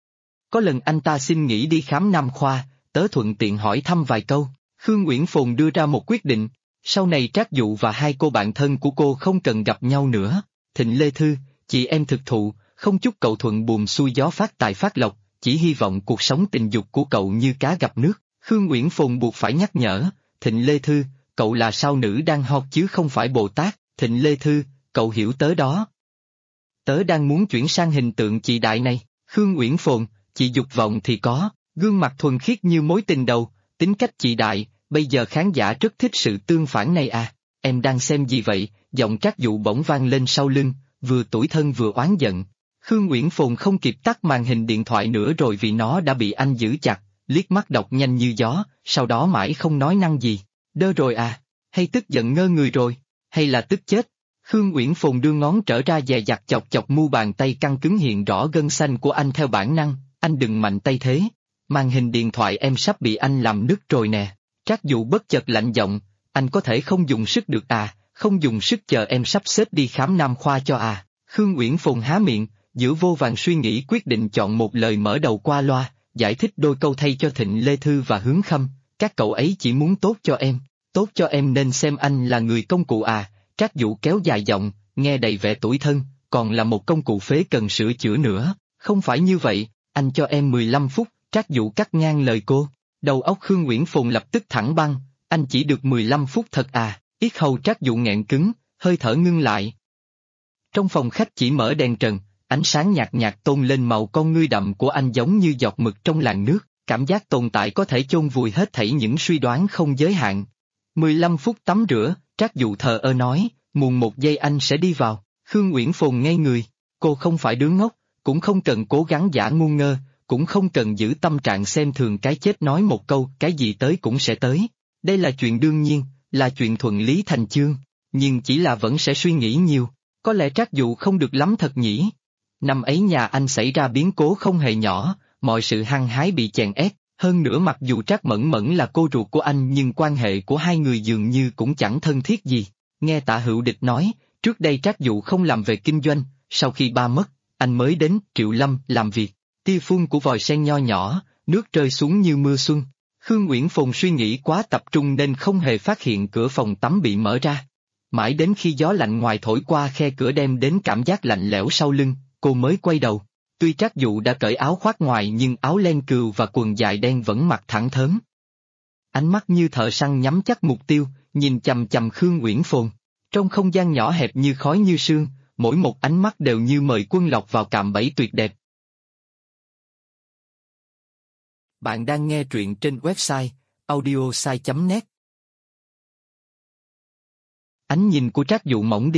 Speaker 1: Có lần anh ta xin nghỉ đi khám nam khoa, tớ thuận tiện hỏi thăm vài câu. Khương Uyển Phùng đưa ra một quyết định, sau này Trác Dụ và hai cô bạn thân của cô không cần gặp nhau nữa. Thịnh Lê Thư, chị em thực thụ, không chúc cậu thuận buồm xuôi gió phát tài phát lộc, chỉ hy vọng cuộc sống tình dục của cậu như cá gặp nước. Khương Uyển Phùng buộc phải nhắc nhở, Thịnh Lê Thư, cậu là sao nữ đang hot chứ không phải Bồ Tát. Thịnh Lê Thư, cậu hiểu tớ đó. Tớ đang muốn chuyển sang hình tượng chị đại này. Khương Uyển Phùng, chị dục vọng thì có, gương mặt thuần khiết như mối tình đầu, tính cách chị đại, bây giờ khán giả rất thích sự tương phản này à. Em đang xem gì vậy? Giọng Trác Dụ bỗng vang lên sau lưng, vừa tủi thân vừa oán giận. Khương Uyển Phùng không kịp tắt màn hình điện thoại nữa rồi vì nó đã bị anh giữ chặt, liếc mắt đọc nhanh như gió, sau đó mãi không nói năng gì. Đơ rồi à? Hay tức giận ngơ người rồi? Hay là tức chết? Khương Uyển Phùng đưa ngón trở ra dè dặt chọc chọc mu bàn tay căng cứng hiện rõ gân xanh của anh theo bản năng, anh đừng mạnh tay thế. Màn hình điện thoại em sắp bị anh làm nứt rồi nè. Trác Dụ bất chợt lạnh giọng, anh có thể không dùng sức được à, không dùng sức chờ em sắp xếp đi khám nam khoa cho à. Khương Uyển Phùng há miệng, giữa vô vàn suy nghĩ quyết định chọn một lời mở đầu qua loa, giải thích đôi câu thay cho Thịnh Lê Thư và Hướng Khâm, các cậu ấy chỉ muốn tốt cho em nên xem anh là người công cụ à. Trác Dụ kéo dài giọng, nghe đầy vẻ tủi thân, còn là một công cụ phế cần sửa chữa nữa, không phải như vậy, anh cho em 15 phút, Trác Dụ cắt ngang lời cô. Đầu óc Khương Uyển Phùng lập tức thẳng băng, anh chỉ được 15 phút thật à, yết hầu Trác Dụ nghẹn cứng, hơi thở ngưng lại. Trong phòng khách chỉ mở đèn trần, ánh sáng nhạt nhạt tôn lên màu con ngươi đậm của anh giống như giọt mực trong làn nước, cảm giác tồn tại có thể chôn vùi hết thảy những suy đoán không giới hạn. 15 phút tắm rửa, Trác Dụ thờ ơ nói, muộn 1 giây anh sẽ đi vào. Khương Uyển Phùng ngây người, cô không phải đứa ngốc, cũng không cần cố gắng giả ngu ngơ, cũng không cần giữ tâm trạng xem thường cái chết nói một câu cái gì tới cũng sẽ tới. Đây là chuyện đương nhiên, là chuyện thuận lý thành chương, nhưng chỉ là vẫn sẽ suy nghĩ nhiều, có lẽ Trác Dụ không được lắm thật nhỉ. Năm ấy nhà anh xảy ra biến cố không hề nhỏ, mọi sự hăng hái bị chèn ép, hơn nữa mặc dù Trác Mẫn Mẫn là cô ruột của anh nhưng quan hệ của hai người dường như cũng chẳng thân thiết gì. Nghe Tạ Hữu Địch nói, trước đây Trác Dụ không làm về kinh doanh, sau khi ba mất, anh mới đến Triệu Lâm làm việc. Tia phun của vòi sen nho nhỏ, nước rơi xuống như mưa xuân. Khương Uyển Phùng suy nghĩ quá tập trung nên không hề phát hiện cửa phòng tắm bị mở ra. Mãi đến khi gió lạnh ngoài thổi qua khe cửa đem đến cảm giác lạnh lẽo sau lưng, cô mới quay đầu. Tuy Trác Dụ đã cởi áo khoác ngoài nhưng áo len cừu và quần dài đen vẫn mặc thẳng thớm. Ánh mắt như thợ săn nhắm chắc mục tiêu, nhìn chằm chằm Khương Uyển Phùng. Trong không gian nhỏ hẹp như khói như sương, mỗi một ánh mắt đều như mời quân lọc vào cạm bẫy tuyệt đẹp. Bạn đang nghe truyện trên website audiosai.net. Ánh nhìn của Trác Dụ mỏng đi,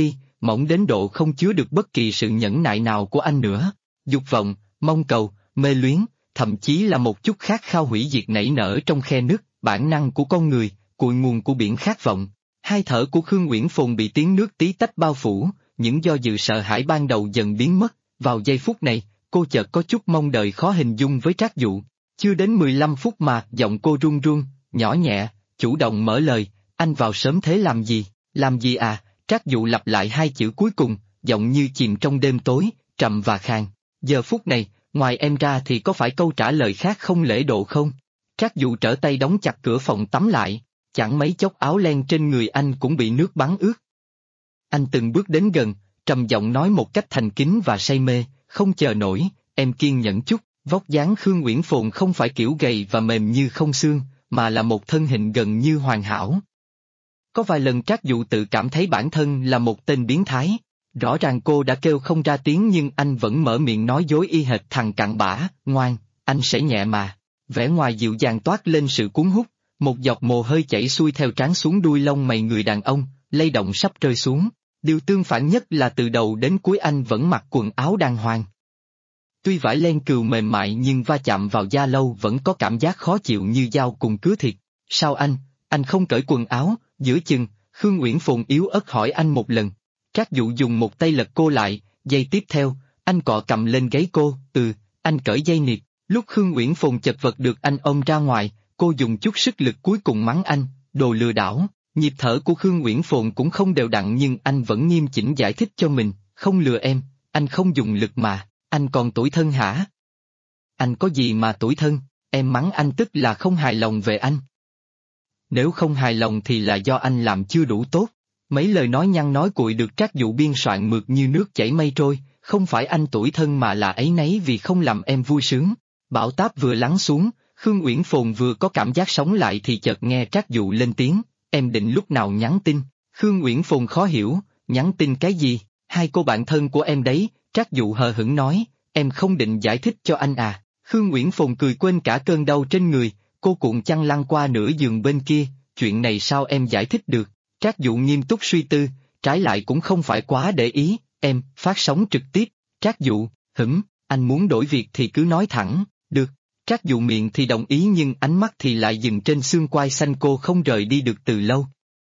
Speaker 1: mỏng đến độ không chứa được bất kỳ sự nhẫn nại nào của anh nữa. Dục vọng, mong cầu, mê luyến, thậm chí là một chút khát khao hủy diệt nảy nở trong khe nứt, bản năng của con người, cội nguồn của biển khát vọng. Hai thở của Khương Uyển Phồn bị tiếng nước tí tách bao phủ, những do dự sợ hãi ban đầu dần biến mất, vào giây phút này, cô chợt có chút mong đợi khó hình dung với Trác Dụ. Chưa đến 15 phút mà, giọng cô run run, nhỏ nhẹ, chủ động mở lời, anh vào sớm thế làm gì? Làm gì à? Trác Dụ lặp lại hai chữ cuối cùng, giọng như chìm trong đêm tối, trầm và khàn. Giờ phút này, ngoài em ra thì có phải câu trả lời khác không lễ độ không? Trác Dụ trở tay đóng chặt cửa phòng tắm lại, chẳng mấy chốc áo len trên người anh cũng bị nước bắn ướt. Anh từng bước đến gần, trầm giọng nói một cách thành kính và say mê, không chờ nổi, em kiên nhẫn chút. Vóc dáng Khương Uyển Phồn không phải kiểu gầy và mềm như không xương, mà là một thân hình gần như hoàn hảo. Có vài lần Trác Dụ tự cảm thấy bản thân là một tên biến thái. Rõ ràng cô đã kêu không ra tiếng nhưng anh vẫn mở miệng nói dối y hệt thằng cặn bã, ngoan, anh sẽ nhẹ mà. Vẻ ngoài dịu dàng toát lên sự cuốn hút, một giọt mồ hôi chảy xuôi theo trán xuống đuôi lông mày người đàn ông, lay động sắp rơi xuống. Điều tương phản nhất là từ đầu đến cuối anh vẫn mặc quần áo đàng hoàng. Tuy vải len cừu mềm mại nhưng va chạm vào da lâu vẫn có cảm giác khó chịu như dao cùng cứa thịt. Sao anh không cởi quần áo? Giữa chừng, Khương Uyển Phồn yếu ớt hỏi anh một lần. Trác Dụ dùng một tay lật cô lại, giây tiếp theo, anh cọ cầm lên gáy cô, anh cởi dây niệp. Lúc Khương Uyển Phồn chật vật được anh ôm ra ngoài, cô dùng chút sức lực cuối cùng mắng anh, đồ lừa đảo. Nhịp thở của Khương Uyển Phồn cũng không đều đặn nhưng anh vẫn nghiêm chỉnh giải thích cho mình, không lừa em, anh không dùng lực mà, anh còn tủi thân hả? Anh có gì mà tủi thân, em mắng anh tức là không hài lòng về anh. Nếu không hài lòng thì là do anh làm chưa đủ tốt. Mấy lời nói nhăn nói cuội được Trác Dụ biên soạn mượt như nước chảy mây trôi, không phải anh tủi thân mà là áy náy vì không làm em vui sướng. Bão táp vừa lắng xuống, Khương Uyển Phồn vừa có cảm giác sống lại thì chợt nghe Trác Dụ lên tiếng, em định lúc nào nhắn tin? Khương Uyển Phồn khó hiểu, nhắn tin cái gì? Hai cô bạn thân của em đấy, Trác Dụ hờ hững nói, em không định giải thích cho anh à? Khương Uyển Phồn cười quên cả cơn đau trên người, cô cuộn chăn lăn qua nửa giường bên kia, chuyện này sao em giải thích được? Trác Dụ nghiêm túc suy tư, trái lại cũng không phải quá để ý, em, phát sóng trực tiếp. Trác Dụ, anh muốn đổi việc thì cứ nói thẳng, được. Trác Dụ miệng thì đồng ý nhưng ánh mắt thì lại dừng trên xương quai xanh cô không rời đi được từ lâu.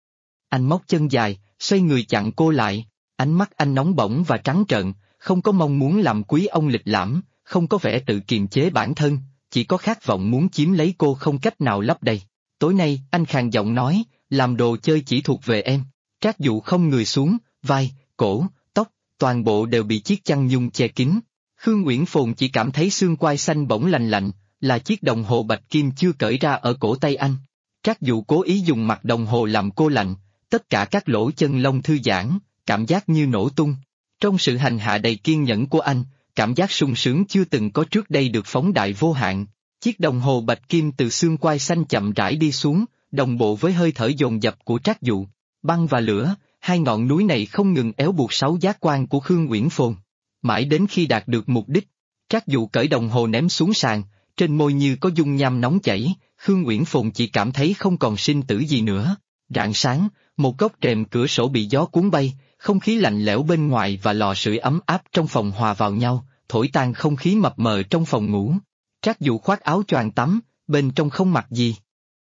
Speaker 1: Anh móc chân dài, xoay người chặn cô lại, ánh mắt anh nóng bỏng và trắng trợn, không có mong muốn làm quý ông lịch lãm, không có vẻ tự kiềm chế bản thân, chỉ có khát vọng muốn chiếm lấy cô không cách nào lấp đầy. Tối nay, anh khàn giọng nói, làm đồ chơi chỉ thuộc về em. Trác Dụ không người xuống, vai, cổ, tóc, toàn bộ đều bị chiếc chăn nhung che kín. Khương Uyển Phồn chỉ cảm thấy xương quai xanh bỗng lành lạnh, là chiếc đồng hồ bạch kim chưa cởi ra ở cổ tay anh. Trác Dụ cố ý dùng mặt đồng hồ làm cô lạnh, tất cả các lỗ chân lông thư giãn, cảm giác như nổ tung. Trong sự hành hạ đầy kiên nhẫn của anh, cảm giác sung sướng chưa từng có trước đây được phóng đại vô hạn. Chiếc đồng hồ bạch kim từ xương quai xanh chậm rãi đi xuống, đồng bộ với hơi thở dồn dập của Trác Dụ. Băng và lửa, hai ngọn núi này không ngừng éo buộc sáu giác quan của Khương Uyển Phồn. Mãi đến khi đạt được mục đích, Trác Dụ cởi đồng hồ ném xuống sàn, trên môi như có dung nham nóng chảy, Khương Uyển Phồn chỉ cảm thấy không còn sinh tử gì nữa. Rạng sáng, một góc rèm cửa sổ bị gió cuốn bay, không khí lạnh lẽo bên ngoài và lò sưởi ấm áp trong phòng hòa vào nhau, thổi tan không khí mập mờ trong phòng ngủ. Trác Dụ khoác áo choàng tắm, bên trong không mặc gì.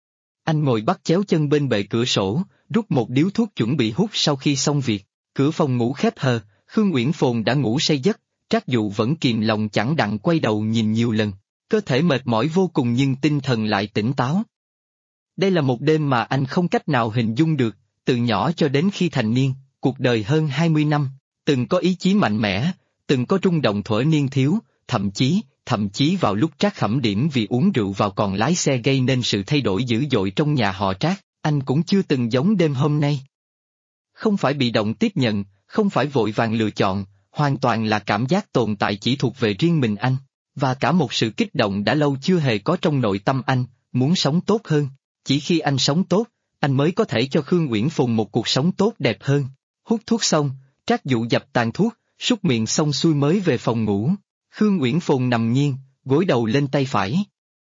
Speaker 1: Anh ngồi bắt chéo chân bên bệ cửa sổ, rút một điếu thuốc chuẩn bị hút sau khi xong việc. Cửa phòng ngủ khép hờ, Khương Uyển Phồn đã ngủ say giấc, Trác Dụ vẫn kìm lòng chẳng đặng quay đầu nhìn nhiều lần. Cơ thể mệt mỏi vô cùng nhưng tinh thần lại tỉnh táo. Đây là một đêm mà anh không cách nào hình dung được, từ nhỏ cho đến khi thành niên, cuộc đời hơn 20 năm, từng có ý chí mạnh mẽ, từng có rung động thuở niên thiếu, thậm chí vào lúc Trác Khẩm Điểm vì uống rượu vào còn lái xe gây nên sự thay đổi dữ dội trong nhà họ Trác, anh cũng chưa từng giống đêm hôm nay. Không phải bị động tiếp nhận, không phải vội vàng lựa chọn, hoàn toàn là cảm giác tồn tại chỉ thuộc về riêng mình anh. Và cả một sự kích động đã lâu chưa hề có trong nội tâm anh, muốn sống tốt hơn. Chỉ khi anh sống tốt, anh mới có thể cho Khương Uyển Phồn một cuộc sống tốt đẹp hơn. Hút thuốc xong, Trác Dụ dập tàn thuốc, súc miệng xong xuôi mới về phòng ngủ. Khương Uyển Phồn nằm nghiêng, gối đầu lên tay phải.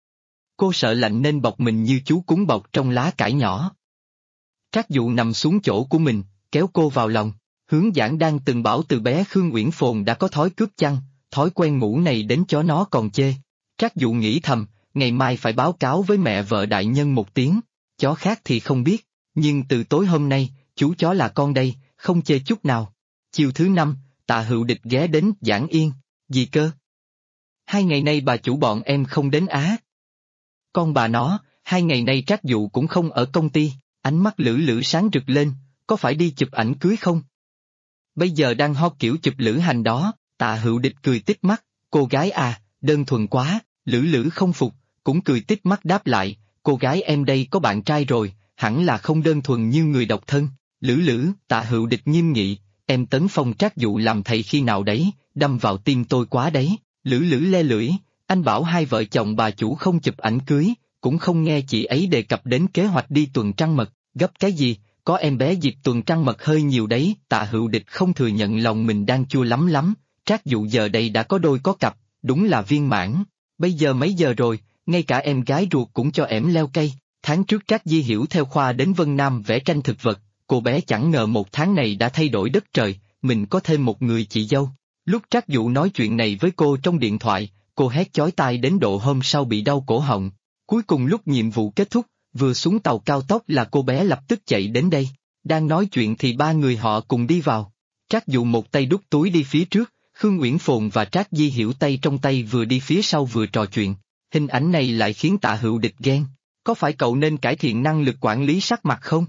Speaker 1: Cô sợ lạnh nên bọc mình như chú cún bọc trong lá cải nhỏ. Trác Dụ nằm xuống chỗ của mình, kéo cô vào lòng. Hướng Giảng đang từng bảo từ bé Khương Uyển Phồn đã có thói cướp chăn, thói quen ngủ này đến chó nó còn chê. Trác Dụ nghĩ thầm, ngày mai phải báo cáo với mẹ vợ đại nhân một tiếng, chó khác thì không biết, nhưng từ tối hôm nay, chú chó là con đây, không chê chút nào. Chiều thứ năm, Tạ Hữu Địch ghé đến Giảng Yên, gì cơ? 2 ngày nay bà chủ bọn em không đến á. Con bà nó, 2 ngày nay Trác Dụ cũng không ở công ty, ánh mắt Lữ Lữ sáng rực lên, có phải đi chụp ảnh cưới không? Bây giờ đang hot kiểu chụp lữ hành đó. Tạ Hữu Địch cười tít mắt, cô gái à, đơn thuần quá, Lữ Lữ không phục, cũng cười tít mắt đáp lại, cô gái em đây có bạn trai rồi, hẳn là không đơn thuần như người độc thân. Lữ Lữ, Tạ Hữu Địch nghiêm nghị, em tấn phong Trác Dụ làm thầy khi nào đấy, đâm vào tim tôi quá đấy. Lữ Lữ le lưỡi, anh bảo hai vợ chồng bà chủ không chụp ảnh cưới, cũng không nghe chị ấy đề cập đến kế hoạch đi tuần trăng mật, gấp cái gì, có em bé dịp tuần trăng mật hơi nhiều đấy. Tạ Hữu Địch không thừa nhận lòng mình đang chua lắm lắm, Trác Dụ giờ đây đã có đôi có cặp, đúng là viên mãn. Bây giờ mấy giờ rồi, ngay cả em gái ruột cũng cho ẻm leo cây. Tháng trước Trác Di Hiểu theo khoa đến Vân Nam vẽ tranh thực vật, cô bé chẳng ngờ 1 tháng này đã thay đổi đất trời, mình có thêm một người chị dâu. Lúc Trác Dụ nói chuyện này với cô trong điện thoại, cô hét chói tai đến độ hôm sau bị đau cổ họng. Cuối cùng lúc nhiệm vụ kết thúc, vừa xuống tàu cao tốc là cô bé lập tức chạy đến đây. Đang nói chuyện thì 3 người họ cùng đi vào. Trác Dụ một tay đút túi đi phía trước, Khương Uyển Phồn và Trác Di Hiểu tay trong tay vừa đi phía sau vừa trò chuyện. Hình ảnh này lại khiến Tạ Hữu Địch ghen. Có phải cậu nên cải thiện năng lực quản lý sắc mặt không?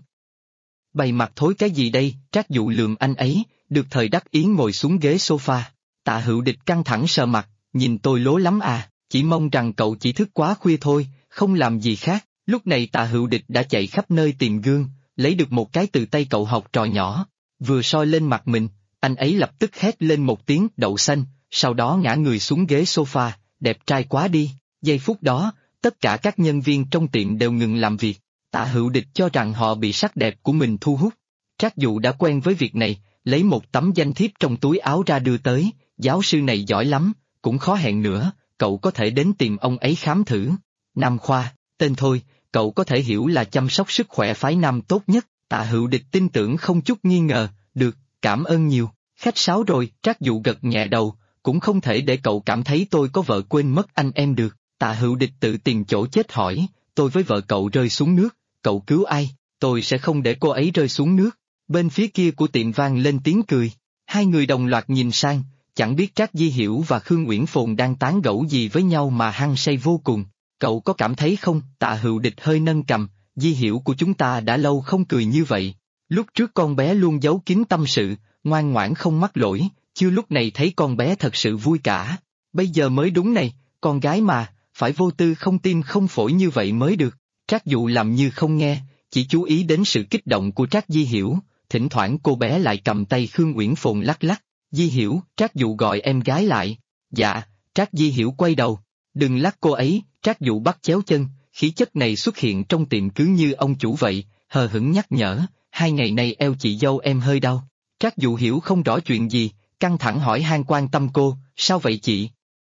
Speaker 1: Bày mặt thối cái gì đây? Trác Dụ lườm anh ấy, được thời đắc ý ngồi xuống ghế sofa. Tạ Hữu Địch căng thẳng sờ mặt, nhìn tôi lố lắm à, chỉ mong rằng cậu chỉ thức quá khuya thôi, không làm gì khác. Lúc này Tạ Hữu Địch đã chạy khắp nơi tìm gương, lấy được một cái từ tay cậu học trò nhỏ, vừa soi lên mặt mình, anh ấy lập tức hét lên một tiếng đậu xanh, sau đó ngã người xuống ghế sofa, đẹp trai quá đi. Giây phút đó, tất cả các nhân viên trong tiệm đều ngừng làm việc. Tạ Hữu Địch cho rằng họ bị sắc đẹp của mình thu hút. Trác Dụ đã quen với việc này, lấy một tấm danh thiếp trong túi áo ra đưa tới, giáo sư này giỏi lắm, cũng khó hẹn nữa, cậu có thể đến tìm ông ấy khám thử. Nam khoa, tên thôi, cậu có thể hiểu là chăm sóc sức khỏe phái nam tốt nhất. Tạ Hữu Địch tin tưởng không chút nghi ngờ, được, cảm ơn nhiều, khách sáo rồi. Trác Dụ gật nhẹ đầu, cũng không thể để cậu cảm thấy tôi có vợ quên mất anh em được. Tạ Hữu Địch tự tìm chỗ chết hỏi, tôi với vợ cậu rơi xuống nước, cậu cứu ai? Tôi sẽ không để cô ấy rơi xuống nước. Bên phía kia của tiệm vang lên tiếng cười, hai người đồng loạt nhìn sang, chẳng biết Trác Di Hiểu và Khương Uyển Phồn đang tán gẫu gì với nhau mà hăng say vô cùng. Cậu có cảm thấy không? Tạ Hữu Địch hơi nâng cằm, Di Hiểu của chúng ta đã lâu không cười như vậy. Lúc trước con bé luôn giấu kín tâm sự, ngoan ngoãn không mắc lỗi, chưa lúc này thấy con bé thật sự vui cả. Bây giờ mới đúng này, con gái mà, phải vô tư không tim không phổi như vậy mới được. Trác Dụ làm như không nghe, chỉ chú ý đến sự kích động của Trác Di Hiểu, thỉnh thoảng cô bé lại cầm tay Khương Uyển Phồn lắc lắc. Di Hiểu, Trác Dụ gọi em gái lại. Dạ, Trác Di Hiểu quay đầu. Đừng lắc cô ấy, Trác Dụ bắt chéo chân, khí chất này xuất hiện trong tiệm cứ như ông chủ vậy, hờ hững nhắc nhở, 2 ngày nay eo chị dâu em hơi đau. Trác Dụ hiểu không rõ chuyện gì, căng thẳng hỏi han quan tâm cô, sao vậy chị?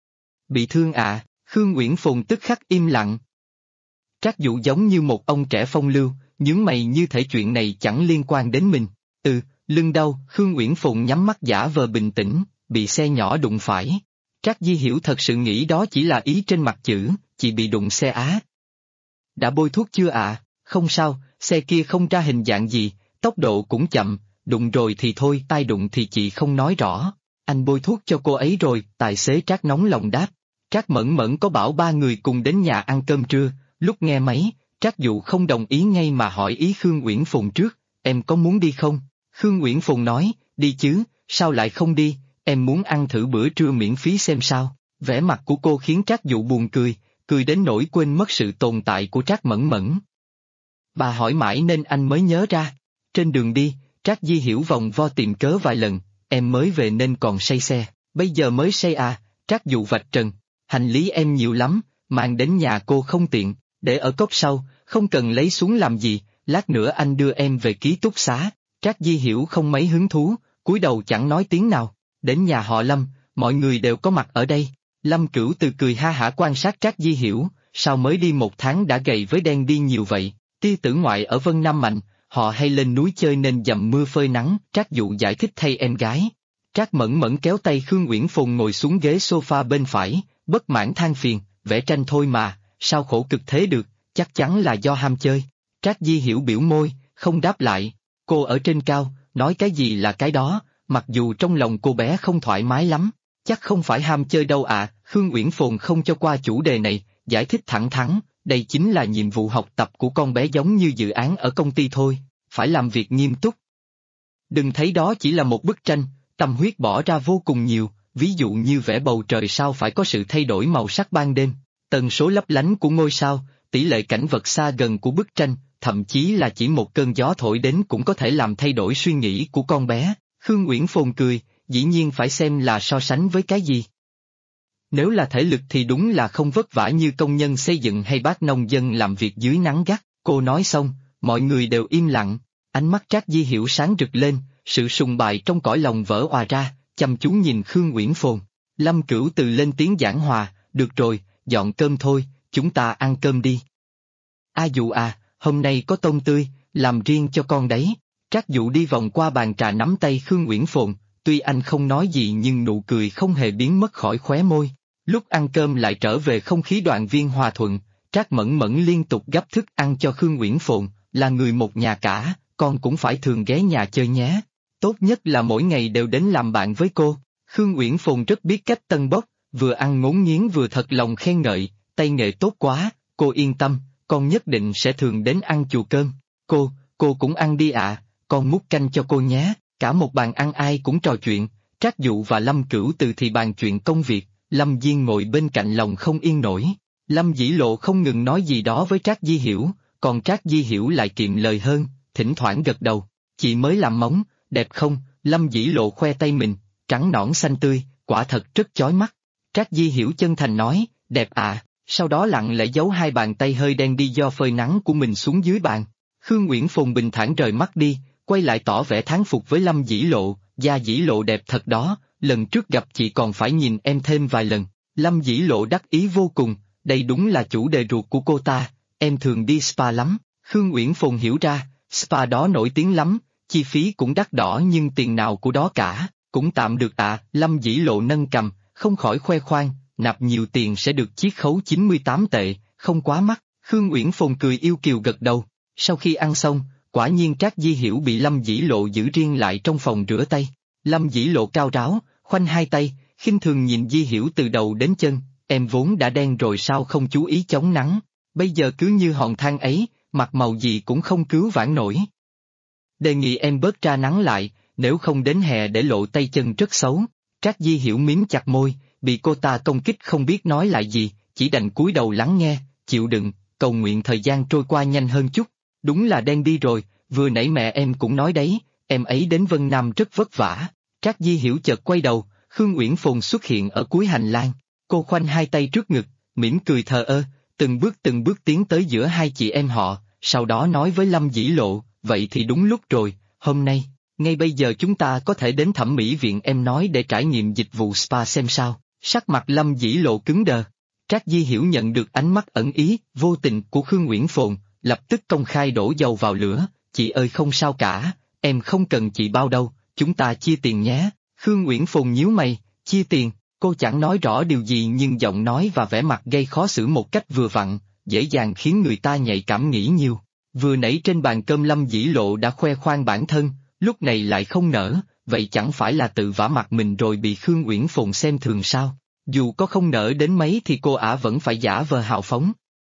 Speaker 1: Bị thương à? Khương Uyển Phồn tức khắc im lặng. Trác Dụ giống như một ông trẻ phong lưu, nhướng mày như thể chuyện này chẳng liên quan đến mình. Lưng đau. Khương Uyển Phồn nhắm mắt giả vờ bình tĩnh, bị xe nhỏ đụng phải. Trác Di Hiểu thật sự nghĩ đó chỉ là ý trên mặt chữ, chị bị đụng xe á. Đã bôi thuốc chưa ạ? Không sao, xe kia không ra hình dạng gì, tốc độ cũng chậm, đụng rồi thì thôi, tai đụng thì chị không nói rõ. Anh bôi thuốc cho cô ấy rồi, tài xế Trác nóng lòng đáp. Trác Mẫn Mẫn có bảo 3 người cùng đến nhà ăn cơm trưa, lúc nghe máy, Trác Dụ không đồng ý ngay mà hỏi ý Khương Uyển Phồn trước, em có muốn đi không? Khương Uyển Phồn nói, đi chứ, sao lại không đi, em muốn ăn thử bữa trưa miễn phí xem sao. Vẻ mặt của cô khiến Trác Dụ buồn cười, cười đến nỗi quên mất sự tồn tại của Trác Mẫn Mẫn. Bà hỏi mãi nên anh mới nhớ ra. Trên đường đi, Trác Di Hiểu vòng vo tìm cớ vài lần, em mới về nên còn say xe, bây giờ mới say à? Trác Dụ vạch trần, hành lý em nhiều lắm, mang đến nhà cô không tiện, để ở cốc sau, không cần lấy xuống làm gì, lát nữa anh đưa em về ký túc xá. Trác Di Hiểu không mấy hứng thú, cúi đầu chẳng nói tiếng nào. Đến nhà họ Lâm, mọi người đều có mặt ở đây. Lâm Cửu Từ cười ha hả quan sát Trác Di Hiểu, sao mới đi 1 tháng đã gầy với đen đi nhiều vậy? Tia tử ngoại ở Vân Nam mạnh, họ hay lên núi chơi nên dầm mưa phơi nắng, Trác Dụ giải thích thay em gái. Trác Mẫn Mẫn kéo tay Khương Uyển Phồn ngồi xuống ghế sofa bên phải, bất mãn than phiền, vẽ tranh thôi mà, sao khổ cực thế được, chắc chắn là do ham chơi. Trác Di Hiểu biểu môi, không đáp lại, cô ở trên cao, nói cái gì là cái đó, mặc dù trong lòng cô bé không thoải mái lắm. Chắc không phải ham chơi đâu ạ, Khương Uyển Phồn không cho qua chủ đề này, giải thích thẳng thắn, đây chính là nhiệm vụ học tập của con bé giống như dự án ở công ty thôi, phải làm việc nghiêm túc. Đừng thấy đó chỉ là một bức tranh, tâm huyết bỏ ra vô cùng nhiều, ví dụ như vẽ bầu trời sao phải có sự thay đổi màu sắc ban đêm, tần số lấp lánh của ngôi sao, tỷ lệ cảnh vật xa gần của bức tranh, thậm chí là chỉ một cơn gió thổi đến cũng có thể làm thay đổi suy nghĩ của con bé. Khương Uyển Phồn cười, dĩ nhiên phải xem là so sánh với cái gì. Nếu là thể lực thì đúng là không vất vả như công nhân xây dựng hay bác nông dân làm việc dưới nắng gắt. Cô nói xong, mọi người đều im lặng, ánh mắt Trác Di Hiểu sáng rực lên, sự sùng bại trong cõi lòng vỡ òa ra, chăm chú nhìn Khương Uyển Phồn. Lâm Cửu Từ lên tiếng giảng hòa, được rồi, dọn cơm thôi, chúng ta ăn cơm đi. A Dụ à, hôm nay có tôm tươi, làm riêng cho con đấy. Trác Dụ đi vòng qua bàn trà nắm tay Khương Uyển Phồn, tuy anh không nói gì nhưng nụ cười không hề biến mất khỏi khóe môi. Lúc ăn cơm lại trở về không khí đoàn viên hòa thuận, Trác Mẫn Mẫn liên tục gắp thức ăn cho Khương Uyển Phồn, là người một nhà cả, con cũng phải thường ghé nhà chơi nhé. Tốt nhất là mỗi ngày đều đến làm bạn với cô. Khương Uyển Phồn rất biết cách tân bốc, vừa ăn ngốn nghiến vừa thật lòng khen ngợi, tay nghề tốt quá, cô yên tâm, con nhất định sẽ thường đến ăn chùa cơm. Cô cũng ăn đi ạ, con múc canh cho cô nhé. Cả một bàn ăn ai cũng trò chuyện, Trác Dụ và Lâm Cửu Từ thì bàn chuyện công việc, Lâm Diên ngồi bên cạnh lòng không yên nổi. Lâm Dĩ Lộ không ngừng nói gì đó với Trác Di Hiểu, còn Trác Di Hiểu lại kiệm lời hơn, thỉnh thoảng gật đầu. Chị mới làm móng, đẹp không? Lâm Dĩ Lộ khoe tay mình, trắng nõn xanh tươi, quả thật rất chói mắt. Trác Di Hiểu chân thành nói, đẹp ạ, sau đó lặng lẽ giấu hai bàn tay hơi đen đi do phơi nắng của mình xuống dưới bàn. Khương Uyển Phồn bình thản rời mắt đi, quay lại tỏ vẻ thán phục với Lâm Dĩ Lộ, da Dĩ Lộ đẹp thật đó, lần trước gặp chị còn phải nhìn em thêm vài lần. Lâm Dĩ Lộ đắc ý vô cùng, đây đúng là chủ đề ruột của cô ta, em thường đi spa lắm. Khương Uyển Phồn hiểu ra, spa đó nổi tiếng lắm, chi phí cũng đắt đỏ nhưng tiền nào của đó cả, cũng tạm được ạ. Lâm Dĩ Lộ nâng cằm, không khỏi khoe khoang, nạp nhiều tiền sẽ được chiết khấu 98 tệ, không quá mắc. Khương Uyển Phồn cười yêu kiều gật đầu. Sau khi ăn xong, quả nhiên Trác Di Hiểu bị Lâm Dĩ Lộ giữ riêng lại trong phòng rửa tay. Lâm Dĩ Lộ cao ráo, khoanh hai tay, khinh thường nhìn Di Hiểu từ đầu đến chân, em vốn đã đen rồi sao không chú ý chống nắng, bây giờ cứ như hòn than ấy, mặt màu gì cũng không cứu vãn nổi. Đề nghị em bớt ra nắng lại, nếu không đến hè để lộ tay chân rất xấu. Trác Di Hiểu mím chặt môi, bị cô ta công kích không biết nói lại gì, chỉ đành cúi đầu lắng nghe, chịu đựng, cầu nguyện thời gian trôi qua nhanh hơn chút. Đúng là đen đi rồi, vừa nãy mẹ em cũng nói đấy, em ấy đến Vân Nam rất vất vả. Trác Di Hiểu chợt quay đầu, Khương Uyển Phồn xuất hiện ở cuối hành lang, cô khoanh hai tay trước ngực, mỉm cười thờ ơ, từng bước tiến tới giữa hai chị em họ, sau đó nói với Lâm Dĩ Lộ, vậy thì đúng lúc rồi, hôm nay, ngay bây giờ chúng ta có thể đến thẩm mỹ viện em nói để trải nghiệm dịch vụ spa xem sao. Sắc mặt Lâm Dĩ Lộ cứng đờ. Trác Di Hiểu nhận được ánh mắt ẩn ý, vô tình của Khương Uyển Phồn, lập tức công khai đổ dầu vào lửa, chị ơi không sao cả, em không cần chị bao đâu, chúng ta chia tiền nhé. Khương Uyển Phồn nhíu mày, chia tiền, cô chẳng nói rõ điều gì nhưng giọng nói và vẻ mặt gây khó xử một cách vừa vặn, dễ dàng khiến người ta nhạy cảm nghĩ nhiều. Vừa nãy trên bàn cơm Lâm Dĩ Lộ đã khoe khoang bản thân, lúc này lại không nỡ, vậy chẳng phải là tự vả mặt mình rồi bị Khương Uyển Phồn xem thường sao? Dù có không nỡ đến mấy thì cô ả vẫn phải giả vờ hào phóng.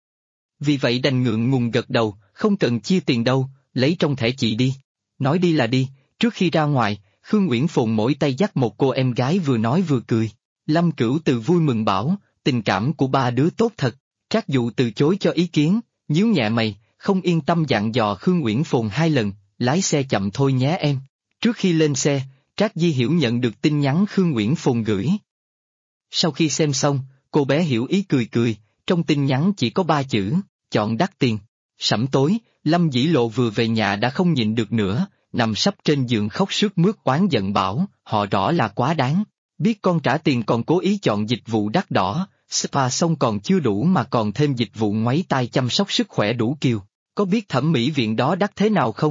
Speaker 1: Vì vậy đành ngượng ngùng gật đầu, không cần chia tiền đâu, lấy trong thẻ chị đi. Nói đi là đi, trước khi ra ngoài, Khương Uyển Phồn mỗi tay dắt một cô em gái vừa nói vừa cười. Lâm Cửu Từ vui mừng bảo, tình cảm của ba đứa tốt thật. Trác Dụ từ chối cho ý kiến, nhíu nhẹ mày, không yên tâm dặn dò Khương Uyển Phồn hai lần, lái xe chậm thôi nhé em. Trước khi lên xe, Trác Di Hiểu nhận được tin nhắn Khương Uyển Phồn gửi. Sau khi xem xong, cô bé hiểu ý cười cười, trong tin nhắn chỉ có 3 chữ, chọn đắt tiền. Sẩm tối, Lâm Dĩ Lộ vừa về nhà đã không nhịn được nữa, nằm sấp trên giường khóc sướt mướt oán giận bảo, họ rõ là quá đáng. Biết con trả tiền còn cố ý chọn dịch vụ đắt đỏ, spa xong còn chưa đủ mà còn thêm dịch vụ ngoáy tai chăm sóc sức khỏe đủ kiều. Có biết thẩm mỹ viện đó đắt thế nào không?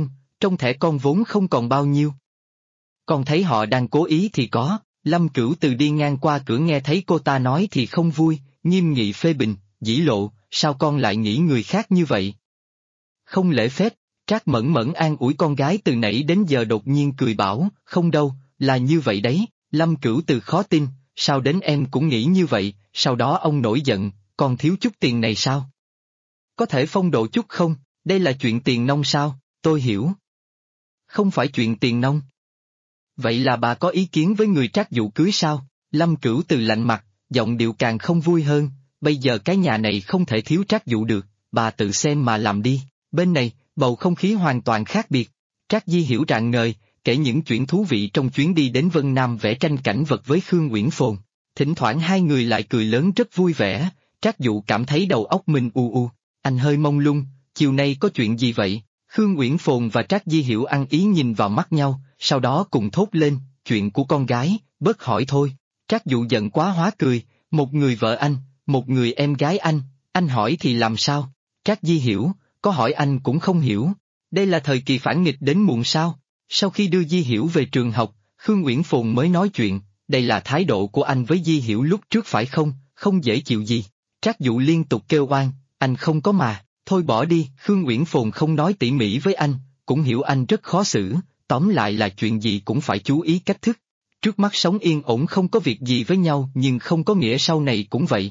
Speaker 1: trong thẻ con vốn không còn bao nhiêu. Con thấy họ đang cố ý thì có. Lâm Cửu Từ đi ngang qua cửa nghe thấy cô ta nói thì không vui, nghiêm nghị phê bình, Dĩ Lộ, sao con lại nghĩ người khác như vậy? Không lễ phép. Trác Mẫn Mẫn an ủi con gái từ nãy đến giờ đột nhiên cười bảo, không đâu, là như vậy đấy. Lâm Cửu Từ khó tin, sao đến em cũng nghĩ như vậy, sau đó ông nổi giận, con thiếu chút tiền này sao? Có thể phong độ chút không, đây là chuyện tiền nong sao, tôi hiểu. Không phải chuyện tiền nong. Vậy là bà có ý kiến với người Trác Dụ cưới sao? Lâm Cửu Từ lạnh mặt, giọng điệu càng không vui hơn, bây giờ cái nhà này không thể thiếu Trác Dụ được, bà tự xem mà làm đi. Bên này, bầu không khí hoàn toàn khác biệt. Trác Di Hiểu rạng ngời, kể những chuyện thú vị trong chuyến đi đến Vân Nam vẽ tranh cảnh vật với Khương Uyển Phồn. Thỉnh thoảng hai người lại cười lớn rất vui vẻ, Trác Dụ cảm thấy đầu óc mình u. Anh hơi mông lung, chiều nay có chuyện gì vậy? Khương Uyển Phồn và Trác Di Hiểu ăn ý nhìn vào mắt nhau, sau đó cùng thốt lên, chuyện của con gái, bớt hỏi thôi. Trác Dụ giận quá hóa cười, một người vợ anh, một người em gái anh hỏi thì làm sao? Trác Di Hiểu, có hỏi anh cũng không hiểu. Đây là thời kỳ phản nghịch đến muộn sao? Sau khi đưa Di Hiểu về trường học, Khương Uyển Phồn mới nói chuyện, đây là thái độ của anh với Di Hiểu lúc trước phải không, không dễ chịu gì. Trác Dụ liên tục kêu oan, anh không có mà, thôi bỏ đi. Khương Uyển Phồn không nói tỉ mỉ với anh, cũng hiểu anh rất khó xử, tóm lại là chuyện gì cũng phải chú ý cách thức. Trước mắt sống yên ổn không có việc gì với nhau nhưng không có nghĩa sau này cũng vậy.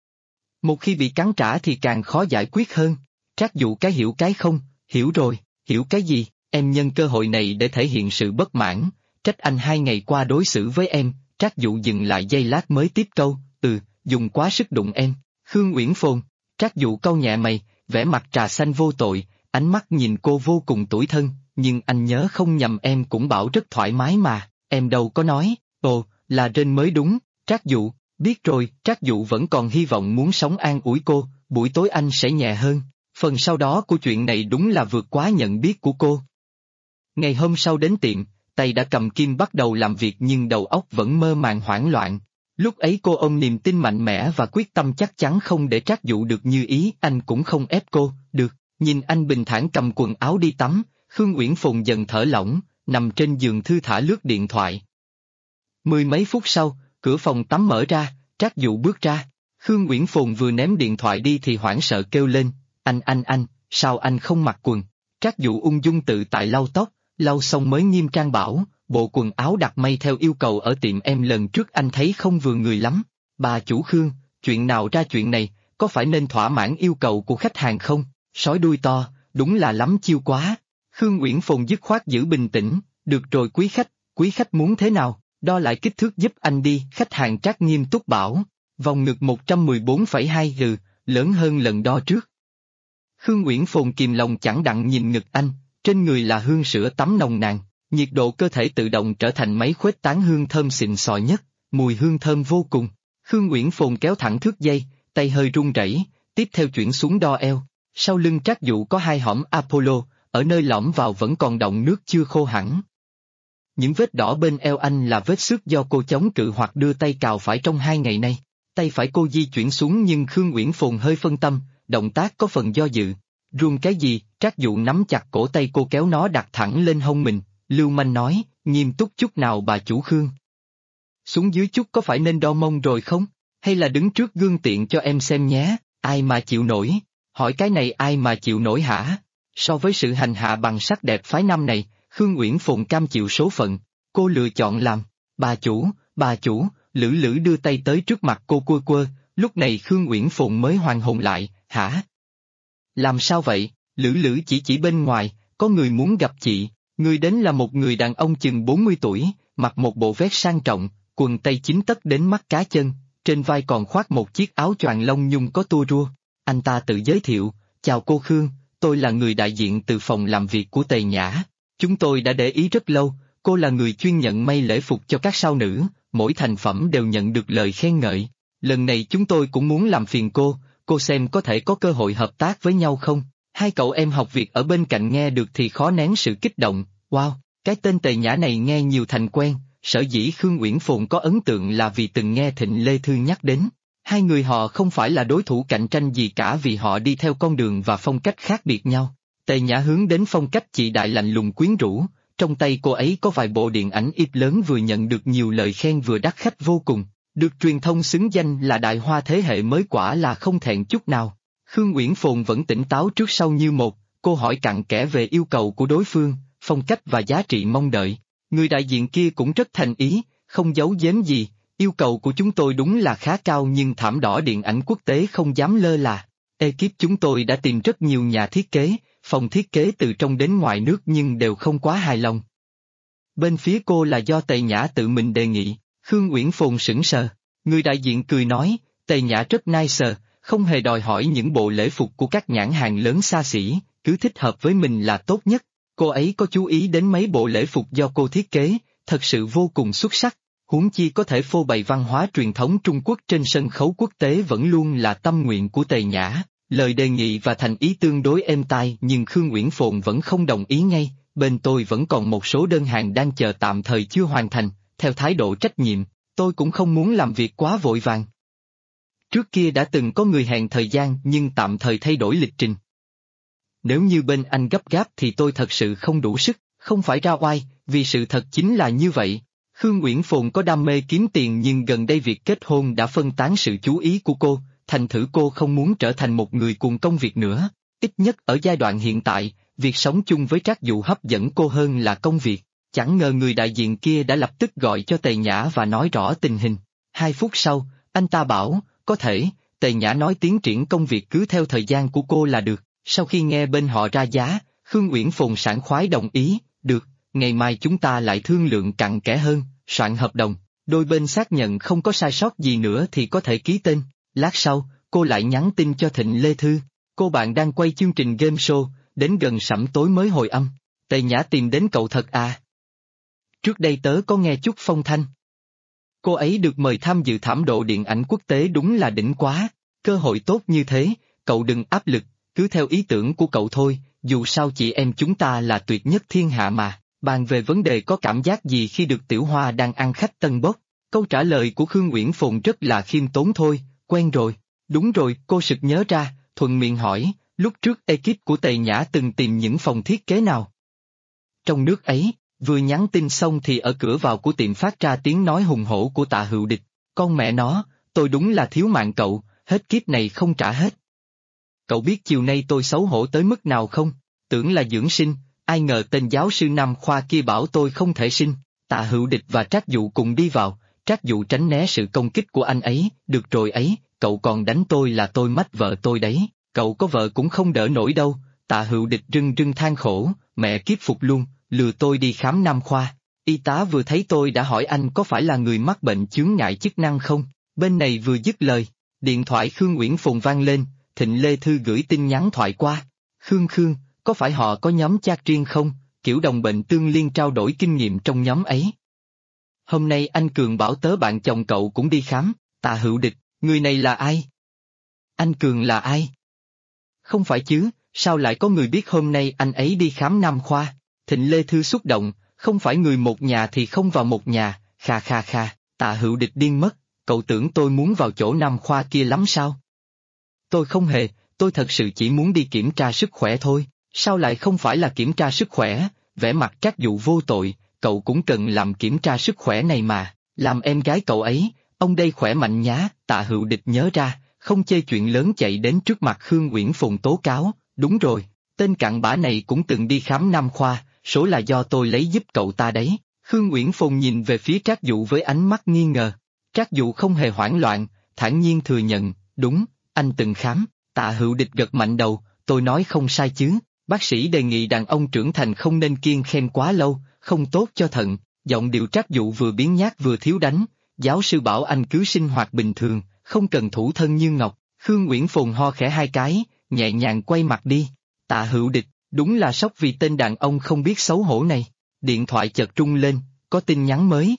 Speaker 1: Một khi bị cắn trả thì càng khó giải quyết hơn. Trác Dụ cái hiểu cái không, hiểu rồi, hiểu cái gì, em nhân cơ hội này để thể hiện sự bất mãn, trách anh 2 ngày qua đối xử với em. Trác Dụ dừng lại giây lát mới tiếp câu, dùng quá sức đụng em. Khương Uyển Phồn, Trác Dụ cau nhẹ mày, vẻ mặt trà xanh vô tội, ánh mắt nhìn cô vô cùng tủi thân, nhưng anh nhớ không nhầm em cũng bảo rất thoải mái mà, em đâu có nói, là trên mới đúng. Trác Dụ, biết rồi. Trác Dụ vẫn còn hy vọng muốn sống an ủi cô, buổi tối anh sẽ nhẹ hơn. Phần sau đó của chuyện này đúng là vượt quá nhận biết của cô. Ngày hôm sau đến tiệm, tay đã cầm kim bắt đầu làm việc nhưng đầu óc vẫn mơ màng hoảng loạn. Lúc ấy cô ôm niềm tin mạnh mẽ và quyết tâm chắc chắn không để Trác Dụ được như ý, anh cũng không ép cô, được. Nhìn anh bình thản cầm quần áo đi tắm, Khương Uyển Phồn dần thở lỏng, nằm trên giường thư thả lướt điện thoại. 10 mấy phút sau, cửa phòng tắm mở ra, Trác Dụ bước ra. Khương Uyển Phồn vừa ném điện thoại đi thì hoảng sợ kêu lên, anh, sao anh không mặc quần? Trác Dụ ung dung tự tại lau tóc, lau xong mới nghiêm trang bảo, bộ quần áo đặt may theo yêu cầu ở tiệm em lần trước anh thấy không vừa người lắm. Bà chủ Khương, chuyện nào ra chuyện này, có phải nên thỏa mãn yêu cầu của khách hàng không? Sói đuôi to, đúng là lắm chiêu quá. Khương Uyển Phồn dứt khoát giữ bình tĩnh, được rồi quý khách muốn thế nào, đo lại kích thước giúp anh đi. Khách hàng Trác nghiêm túc bảo, vòng ngực 114,2 lớn hơn lần đo trước. Khương Uyển Phồn kìm lòng chẳng đặng nhìn ngực anh, trên người là hương sữa tắm nồng nàn, nhiệt độ cơ thể tự động trở thành máy khuếch tán hương thơm xịn sò nhất, mùi hương thơm vô cùng. Khương Uyển Phồn kéo thẳng thước dây, tay hơi run rẩy, tiếp theo chuyển xuống đo eo. Sau lưng Trác Dụ có 2 hõm Apollo, ở nơi lõm vào vẫn còn đọng nước chưa khô hẳn. Những vết đỏ bên eo anh là vết xước do cô chống cự hoặc đưa tay cào phải trong 2 ngày nay. Tay phải cô di chuyển xuống nhưng Khương Uyển Phồn hơi phân tâm, động tác có phần do dự. Run cái gì? Trác Dụ nắm chặt cổ tay cô kéo nó đặt thẳng lên hông mình, lưu manh nói, nghiêm túc chút nào bà chủ Khương. Xuống dưới chút có phải nên đo mông rồi không? Hay là đứng trước gương tiện cho em xem nhé, ai mà chịu nổi? Hỏi cái này ai mà chịu nổi hả? So với sự hành hạ bằng sắc đẹp phái nam này, Khương Uyển Phồn cam chịu số phận, cô lựa chọn làm, bà chủ, Lữ Lữ đưa tay tới trước mặt cô quơ, lúc này Khương Uyển Phồn mới hoàn hồn lại, hả? Làm sao vậy? Lữ Lữ chỉ bên ngoài, có người muốn gặp chị. Người đến là một người đàn ông chừng 40 tuổi, mặc một bộ vest sang trọng, quần tây 9 tấc đến mắt cá chân, trên vai còn khoác một chiếc áo choàng lông nhung có tua rua. Anh ta tự giới thiệu, chào cô Khương, tôi là người đại diện từ phòng làm việc của Tề Nhã. Chúng tôi đã để ý rất lâu, cô là người chuyên nhận may lễ phục cho các sao nữ, mỗi thành phẩm đều nhận được lời khen ngợi. Lần này chúng tôi cũng muốn làm phiền cô xem có thể có cơ hội hợp tác với nhau không? 2 cậu em học việc ở bên cạnh nghe được thì khó nén sự kích động, wow, cái tên Tề Nhã này nghe nhiều thành quen, sở dĩ Khương Uyển Phồn có ấn tượng là vì từng nghe Thịnh Lê Thư nhắc đến. 2 người họ không phải là đối thủ cạnh tranh gì cả vì họ đi theo con đường và phong cách khác biệt nhau. Tề Nhã hướng đến phong cách chị đại lạnh lùng quyến rũ, trong tay cô ấy có vài bộ điện ảnh IP lớn vừa nhận được nhiều lời khen vừa đắt khách vô cùng, được truyền thông xứng danh là đại hoa thế hệ mới quả là không thẹn chút nào. Khương Uyển Phồn vẫn tỉnh táo trước sau như một, cô hỏi cặn kẽ về yêu cầu của đối phương, phong cách và giá trị mong đợi. Người đại diện kia cũng rất thành ý, không giấu giếm gì, yêu cầu của chúng tôi đúng là khá cao nhưng Thảm Đỏ Điện ảnh quốc tế không dám lơ là. Ekip chúng tôi đã tìm rất nhiều nhà thiết kế, phòng thiết kế từ trong đến ngoài nước nhưng đều không quá hài lòng. Bên phía cô là do Tề Nhã tự mình đề nghị, Khương Uyển Phồn sững sờ. Người đại diện cười nói, Tề Nhã rất nice, không hề đòi hỏi những bộ lễ phục của các nhãn hàng lớn xa xỉ, cứ thích hợp với mình là tốt nhất. Cô ấy có chú ý đến mấy bộ lễ phục do cô thiết kế, thật sự vô cùng xuất sắc. Huống chi có thể phô bày văn hóa truyền thống Trung Quốc trên sân khấu quốc tế vẫn luôn là tâm nguyện của Tề Nhã. Lời đề nghị và thành ý tương đối êm tai nhưng Khương Uyển Phồn vẫn không đồng ý ngay, bên tôi vẫn còn một số đơn hàng đang chờ tạm thời chưa hoàn thành, theo thái độ trách nhiệm, tôi cũng không muốn làm việc quá vội vàng. Trước kia đã từng có người hẹn thời gian nhưng tạm thời thay đổi lịch trình. Nếu như bên anh gấp gáp thì tôi thật sự không đủ sức, không phải ra oai, vì sự thật chính là như vậy. Khương Uyển Phồn có đam mê kiếm tiền nhưng gần đây việc kết hôn đã phân tán sự chú ý của cô, thành thử cô không muốn trở thành một người cuồng công việc nữa. Ít nhất ở giai đoạn hiện tại, việc sống chung với Trác Dụ hấp dẫn cô hơn là công việc. Chẳng ngờ người đại diện kia đã lập tức gọi cho Tề Nhã và nói rõ tình hình. 2 phút sau, anh ta bảo, có thể, Tề Nhã nói tiến triển công việc cứ theo thời gian của cô là được. Sau khi nghe bên họ ra giá, Khương Uyển Phồn sảng khoái đồng ý, được, ngày mai chúng ta lại thương lượng cặn kẽ hơn, soạn hợp đồng, đôi bên xác nhận không có sai sót gì nữa thì có thể ký tên. Lát sau, cô lại nhắn tin cho Thịnh Lê Thư, cô bạn đang quay chương trình game show, đến gần sẩm tối mới hồi âm. Tề Nhã tìm đến cậu thật à? Trước đây tớ có nghe chút phong thanh. Cô ấy được mời tham dự Thảm Đỏ Điện ảnh quốc tế đúng là đỉnh quá, cơ hội tốt như thế, cậu đừng áp lực, cứ theo ý tưởng của cậu thôi, dù sao chị em chúng ta là tuyệt nhất thiên hạ mà. Bàn về vấn đề có cảm giác gì khi được Tiểu Hoa đang ăn khách tân bốc, câu trả lời của Khương Uyển Phồn rất là khiêm tốn thôi, quen rồi. Đúng rồi, cô sực nhớ ra, thuận miệng hỏi, lúc trước ekip của Tề Nhã từng tìm những phòng thiết kế nào? Trong nước ấy, vừa nhắn tin xong thì ở cửa vào của tiệm phát ra tiếng nói hùng hổ của Tạ Hữu Địch, con mẹ nó, tôi đúng là thiếu mạng cậu, hết kiếp này không trả hết. Cậu biết chiều nay tôi xấu hổ tới mức nào không? Tưởng là dưỡng sinh, ai ngờ tên giáo sư Nam khoa kia bảo tôi không thể sinh. Tạ Hữu Địch và Trác Dụ cùng đi vào, Trác Dụ tránh né sự công kích của anh ấy, được rồi ấy, cậu còn đánh tôi là tôi mách vợ tôi đấy, cậu có vợ cũng không đỡ nổi đâu. Tạ Hữu Địch rưng rưng than khổ, mẹ kiếp phục luôn, lừa tôi đi khám Nam khoa. Y tá vừa thấy tôi đã hỏi anh có phải là người mắc bệnh chướng ngại chức năng không? Bên này vừa dứt lời, điện thoại Khương Uyển Phồn vang lên, Thịnh Lê Thư gửi tin nhắn thoại qua. Khương, có phải họ có nhóm chat riêng không, kiểu đồng bệnh tương liên trao đổi kinh nghiệm trong nhóm ấy? Hôm nay anh Cường bảo tớ bạn chồng cậu cũng đi khám. Tạ Hữu Địch, người này là ai? Anh Cường là ai? Không phải chứ, sao lại có người biết hôm nay anh ấy đi khám Nam khoa? Thịnh Lê Thư xúc động, không phải người một nhà thì không vào một nhà, kha. Tạ Hữu Địch điên mất, cậu tưởng tôi muốn vào chỗ Nam khoa kia lắm sao? Tôi không hề, tôi thật sự chỉ muốn đi kiểm tra sức khỏe thôi. Sao lại không phải là kiểm tra sức khỏe? Vẻ mặt Trác Dụ vô tội, cậu cũng cần làm kiểm tra sức khỏe này mà, làm em gái cậu ấy, ông đây khỏe mạnh nhá. Tạ Hữu Địch nhớ ra, không chê chuyện lớn chạy đến trước mặt Khương Uyển Phồn tố cáo, đúng rồi, tên cặn bã này cũng từng đi khám Nam khoa, số là do tôi lấy giúp cậu ta đấy. Khương Uyển Phồn nhìn về phía Trác Dụ với ánh mắt nghi ngờ. Trác Dụ không hề hoảng loạn, thản nhiên thừa nhận, đúng, anh từng khám. Tạ Hữu Địch gật mạnh đầu, tôi nói không sai chứ. Bác sĩ đề nghị đàn ông trưởng thành không nên kiêng khem quá lâu, không tốt cho thận. Giọng điệu Trác Dụ vừa biếng nhác vừa thiếu đánh. Giáo sư bảo anh cứ sinh hoạt bình thường, không cần thủ thân như ngọc. Khương Uyển Phồn ho khẽ 2 cái, nhẹ nhàng quay mặt đi. Tạ Hữu Địch, đúng là sốc vì tên đàn ông không biết xấu hổ này. Điện thoại chợt rung lên, có tin nhắn mới.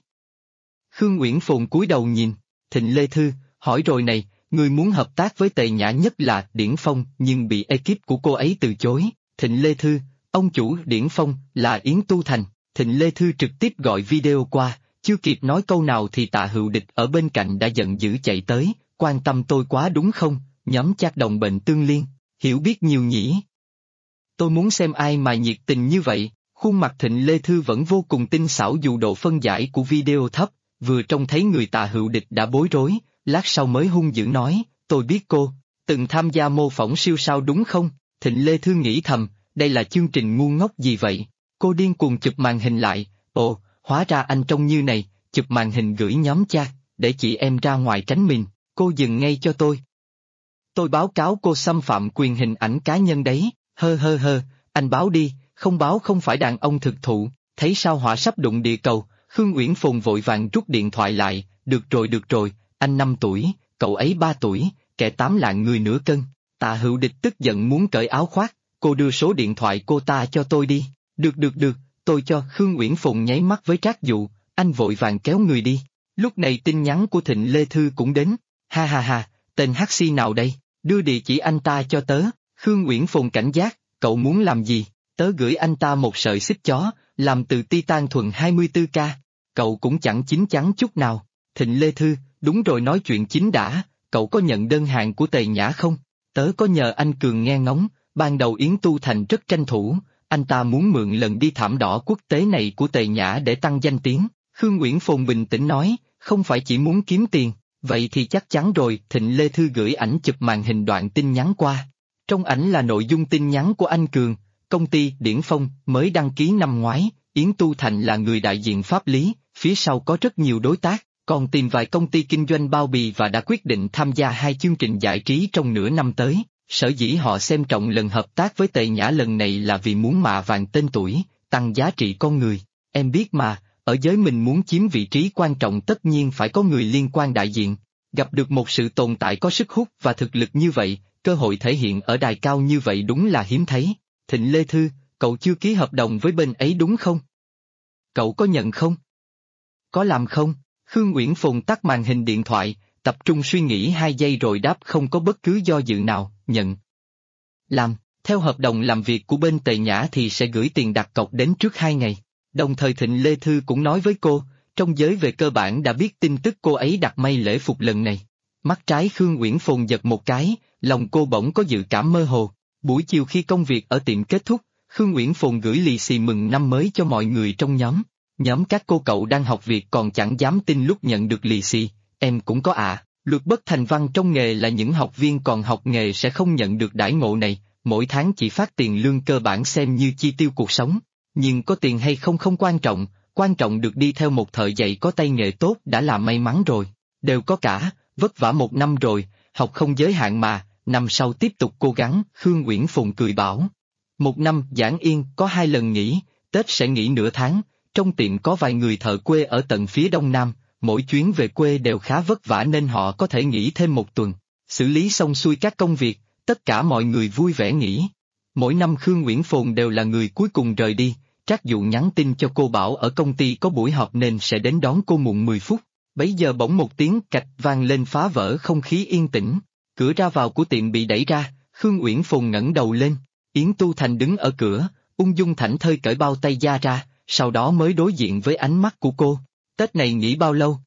Speaker 1: Khương Uyển Phồn cúi đầu nhìn, Thịnh Lê Thư, hỏi rồi này, người muốn hợp tác với Tề Nhã nhất là Điển Phong nhưng bị ekip của cô ấy từ chối. Thịnh Lê Thư, ông chủ Điển Phong là Yến Tu Thành. Thịnh Lê Thư trực tiếp gọi video qua, chưa kịp nói câu nào thì Tạ Hữu Địch ở bên cạnh đã giận dữ chạy tới, quan tâm tôi quá đúng không, nhóm chat đồng bệnh tương liên, hiểu biết nhiều nhỉ. Tôi muốn xem ai mà nhiệt tình như vậy. Khuôn mặt Thịnh Lê Thư vẫn vô cùng tinh xảo dù độ phân giải của video thấp, vừa trông thấy người Tạ Hữu Địch đã bối rối, lát sau mới hung dữ nói, tôi biết cô, từng tham gia mô phỏng siêu sao đúng không? Thịnh Lê Thư nghĩ thầm, đây là chương trình ngu ngốc gì vậy? Cô điên cuồng chụp màn hình lại, ồ, hóa ra anh trông như này, chụp màn hình gửi nhóm chat, để chị em ra ngoài tránh mình, cô dừng ngay cho tôi. Tôi báo cáo cô xâm phạm quyền hình ảnh cá nhân đấy, hơ, anh báo đi, không báo không phải đàn ông thực thụ, thấy sao hỏa sắp đụng địa cầu, Khương Uyển Phồn vội vàng rút điện thoại lại, được rồi, anh 5 tuổi, cậu ấy 3 tuổi, kẻ 8 lạng người nửa cân, Tạ Hữu Địch tức giận muốn cởi áo khoác, cô đưa số điện thoại cô ta cho tôi đi, được, tôi cho. Khương Uyển Phồn nháy mắt với Trác Dụ, anh vội vàng kéo người đi, lúc này tin nhắn của Thịnh Lê Thư cũng đến, ha, tên hắc si nào đây, đưa địa chỉ anh ta cho tớ, Khương Uyển Phồn cảnh giác, cậu muốn làm gì, tớ gửi anh ta một sợi xích chó, làm từ titan thuần 24K, cậu cũng chẳng chín chắn chút nào, Thịnh Lê Thư, đúng rồi nói chuyện chính đã, cậu có nhận đơn hàng của Tề Nhã không? Tớ có nhờ anh Cường nghe ngóng, ban đầu Yến Tu Thành rất tranh thủ, anh ta muốn mượn lần đi thảm đỏ quốc tế này của Tề Nhã để tăng danh tiếng, Khương Uyển Phồn bình tĩnh nói, không phải chỉ muốn kiếm tiền, vậy thì chắc chắn rồi. Thịnh Lê Thư gửi ảnh chụp màn hình đoạn tin nhắn qua. Trong ảnh là nội dung tin nhắn của anh Cường, công ty Điển Phong mới đăng ký năm ngoái, Yến Tu Thành là người đại diện pháp lý, phía sau có rất nhiều đối tác, còn tìm vài công ty kinh doanh bao bì và đã quyết định tham gia 2 chương trình giải trí trong nửa năm tới. Sở dĩ họ xem trọng lần hợp tác với Tề Nhã lần này là vì muốn mạ vàng tên tuổi, tăng giá trị con người. Em biết mà, ở giới mình muốn chiếm vị trí quan trọng tất nhiên phải có người liên quan đại diện. Gặp được một sự tồn tại có sức hút và thực lực như vậy, cơ hội thể hiện ở đài cao như vậy đúng là hiếm thấy. Thịnh Lê Thư, cậu chưa ký hợp đồng với bên ấy đúng không? Cậu có nhận không? Có làm không? Khương Uyển Phồn tắt màn hình điện thoại, tập trung suy nghĩ 2 giây rồi đáp không có bất cứ do dự nào, nhận. Làm, theo hợp đồng làm việc của bên Tề Nhã thì sẽ gửi tiền đặt cọc đến trước 2 ngày. Đồng thời Thịnh Lê Thư cũng nói với cô, trong giới về cơ bản đã biết tin tức cô ấy đặt may lễ phục lần này. Mắt trái Khương Uyển Phồn giật một cái, lòng cô bỗng có dự cảm mơ hồ. Buổi chiều khi công việc ở tiệm kết thúc, Khương Uyển Phồn gửi lì xì mừng năm mới cho mọi người trong nhóm. Nhóm các cô cậu đang học việc còn chẳng dám tin lúc nhận được lì xì, em cũng có ạ. Luật bất thành văn trong nghề là những học viên còn học nghề sẽ không nhận được đãi ngộ này, mỗi tháng chỉ phát tiền lương cơ bản xem như chi tiêu cuộc sống. Nhưng có tiền hay không không quan trọng được đi theo một thợ dạy có tay nghề tốt đã là may mắn rồi. Đều có cả, vất vả 1 năm rồi, học không giới hạn mà, năm sau tiếp tục cố gắng, Khương Uyển Phồn cười bảo. 1 năm giảng yên có 2 lần nghỉ, Tết sẽ nghỉ nửa tháng, trong tiệm có vài người thợ quê ở tận phía đông nam, mỗi chuyến về quê đều khá vất vả nên họ có thể nghỉ thêm 1 tuần. Xử lý xong xuôi các công việc, tất cả mọi người vui vẻ nghỉ. Mỗi năm Khương Uyển Phồn đều là người cuối cùng rời đi. Trác Dụ nhắn tin cho cô bảo ở công ty có buổi họp nên sẽ đến đón cô muộn 10 phút. Bấy giờ bỗng một tiếng cạch vang lên phá vỡ không khí yên tĩnh. Cửa ra vào của tiệm bị đẩy ra, Khương Uyển Phồn ngẩng đầu lên. Yến Tu Thành đứng ở cửa, ung dung thảnh thơi cởi bao tay da ra, sau đó mới đối diện với ánh mắt của cô. Tết này nghỉ bao lâu?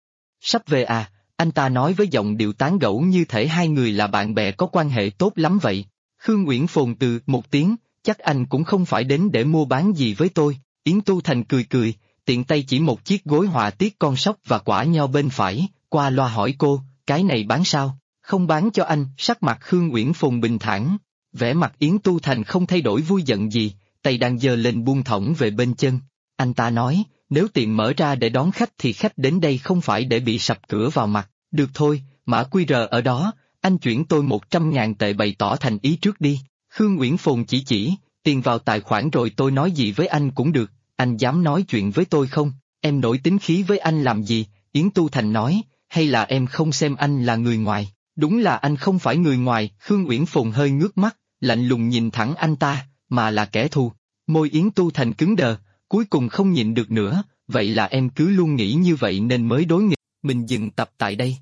Speaker 1: Sắp về à, anh ta nói với giọng điệu tán gẫu như thể hai người là bạn bè có quan hệ tốt lắm vậy. Khương Uyển Phồn từ một tiếng. Chắc anh cũng không phải đến để mua bán gì với tôi. Yến Tu Thành cười, tiện tay chỉ một chiếc gối họa tiết con sóc và quả nho bên phải, qua loa hỏi cô, cái này bán sao? Không bán cho anh. Sắc mặt Khương Uyển Phồn bình thản, vẻ mặt Yến Tu Thành không thay đổi vui giận gì, tay đang giơ lên buông thõng về bên chân. Anh ta nói, nếu tiệm mở ra để đón khách thì khách đến đây không phải để bị sập cửa vào mặt. Được thôi, mã QR ở đó, anh chuyển tôi 100.000 tệ bày tỏ thành ý trước đi. Khương Uyển Phồn chỉ, tiền vào tài khoản rồi tôi nói gì với anh cũng được, anh dám nói chuyện với tôi không? Em nổi tính khí với anh làm gì? Yến Tu Thành nói, hay là em không xem anh là người ngoài? Đúng là anh không phải người ngoài. Khương Uyển Phồn hơi ngước mắt, lạnh lùng nhìn thẳng anh ta, mà là kẻ thù. Môi Yến Tu Thành cứng đờ, cuối cùng không nhịn được nữa, vậy là em cứ luôn nghĩ như vậy nên mới đối nghịch. Mình dừng tập tại đây.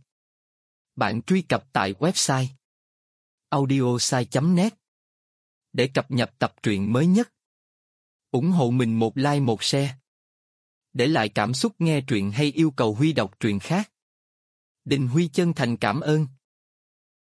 Speaker 1: Bạn truy cập tại website audiosai.net để cập nhật tập truyện mới nhất. Ủng hộ mình một like một share. Để lại cảm xúc nghe truyện hay yêu cầu Huy đọc truyện khác. Đình Huy chân thành cảm ơn.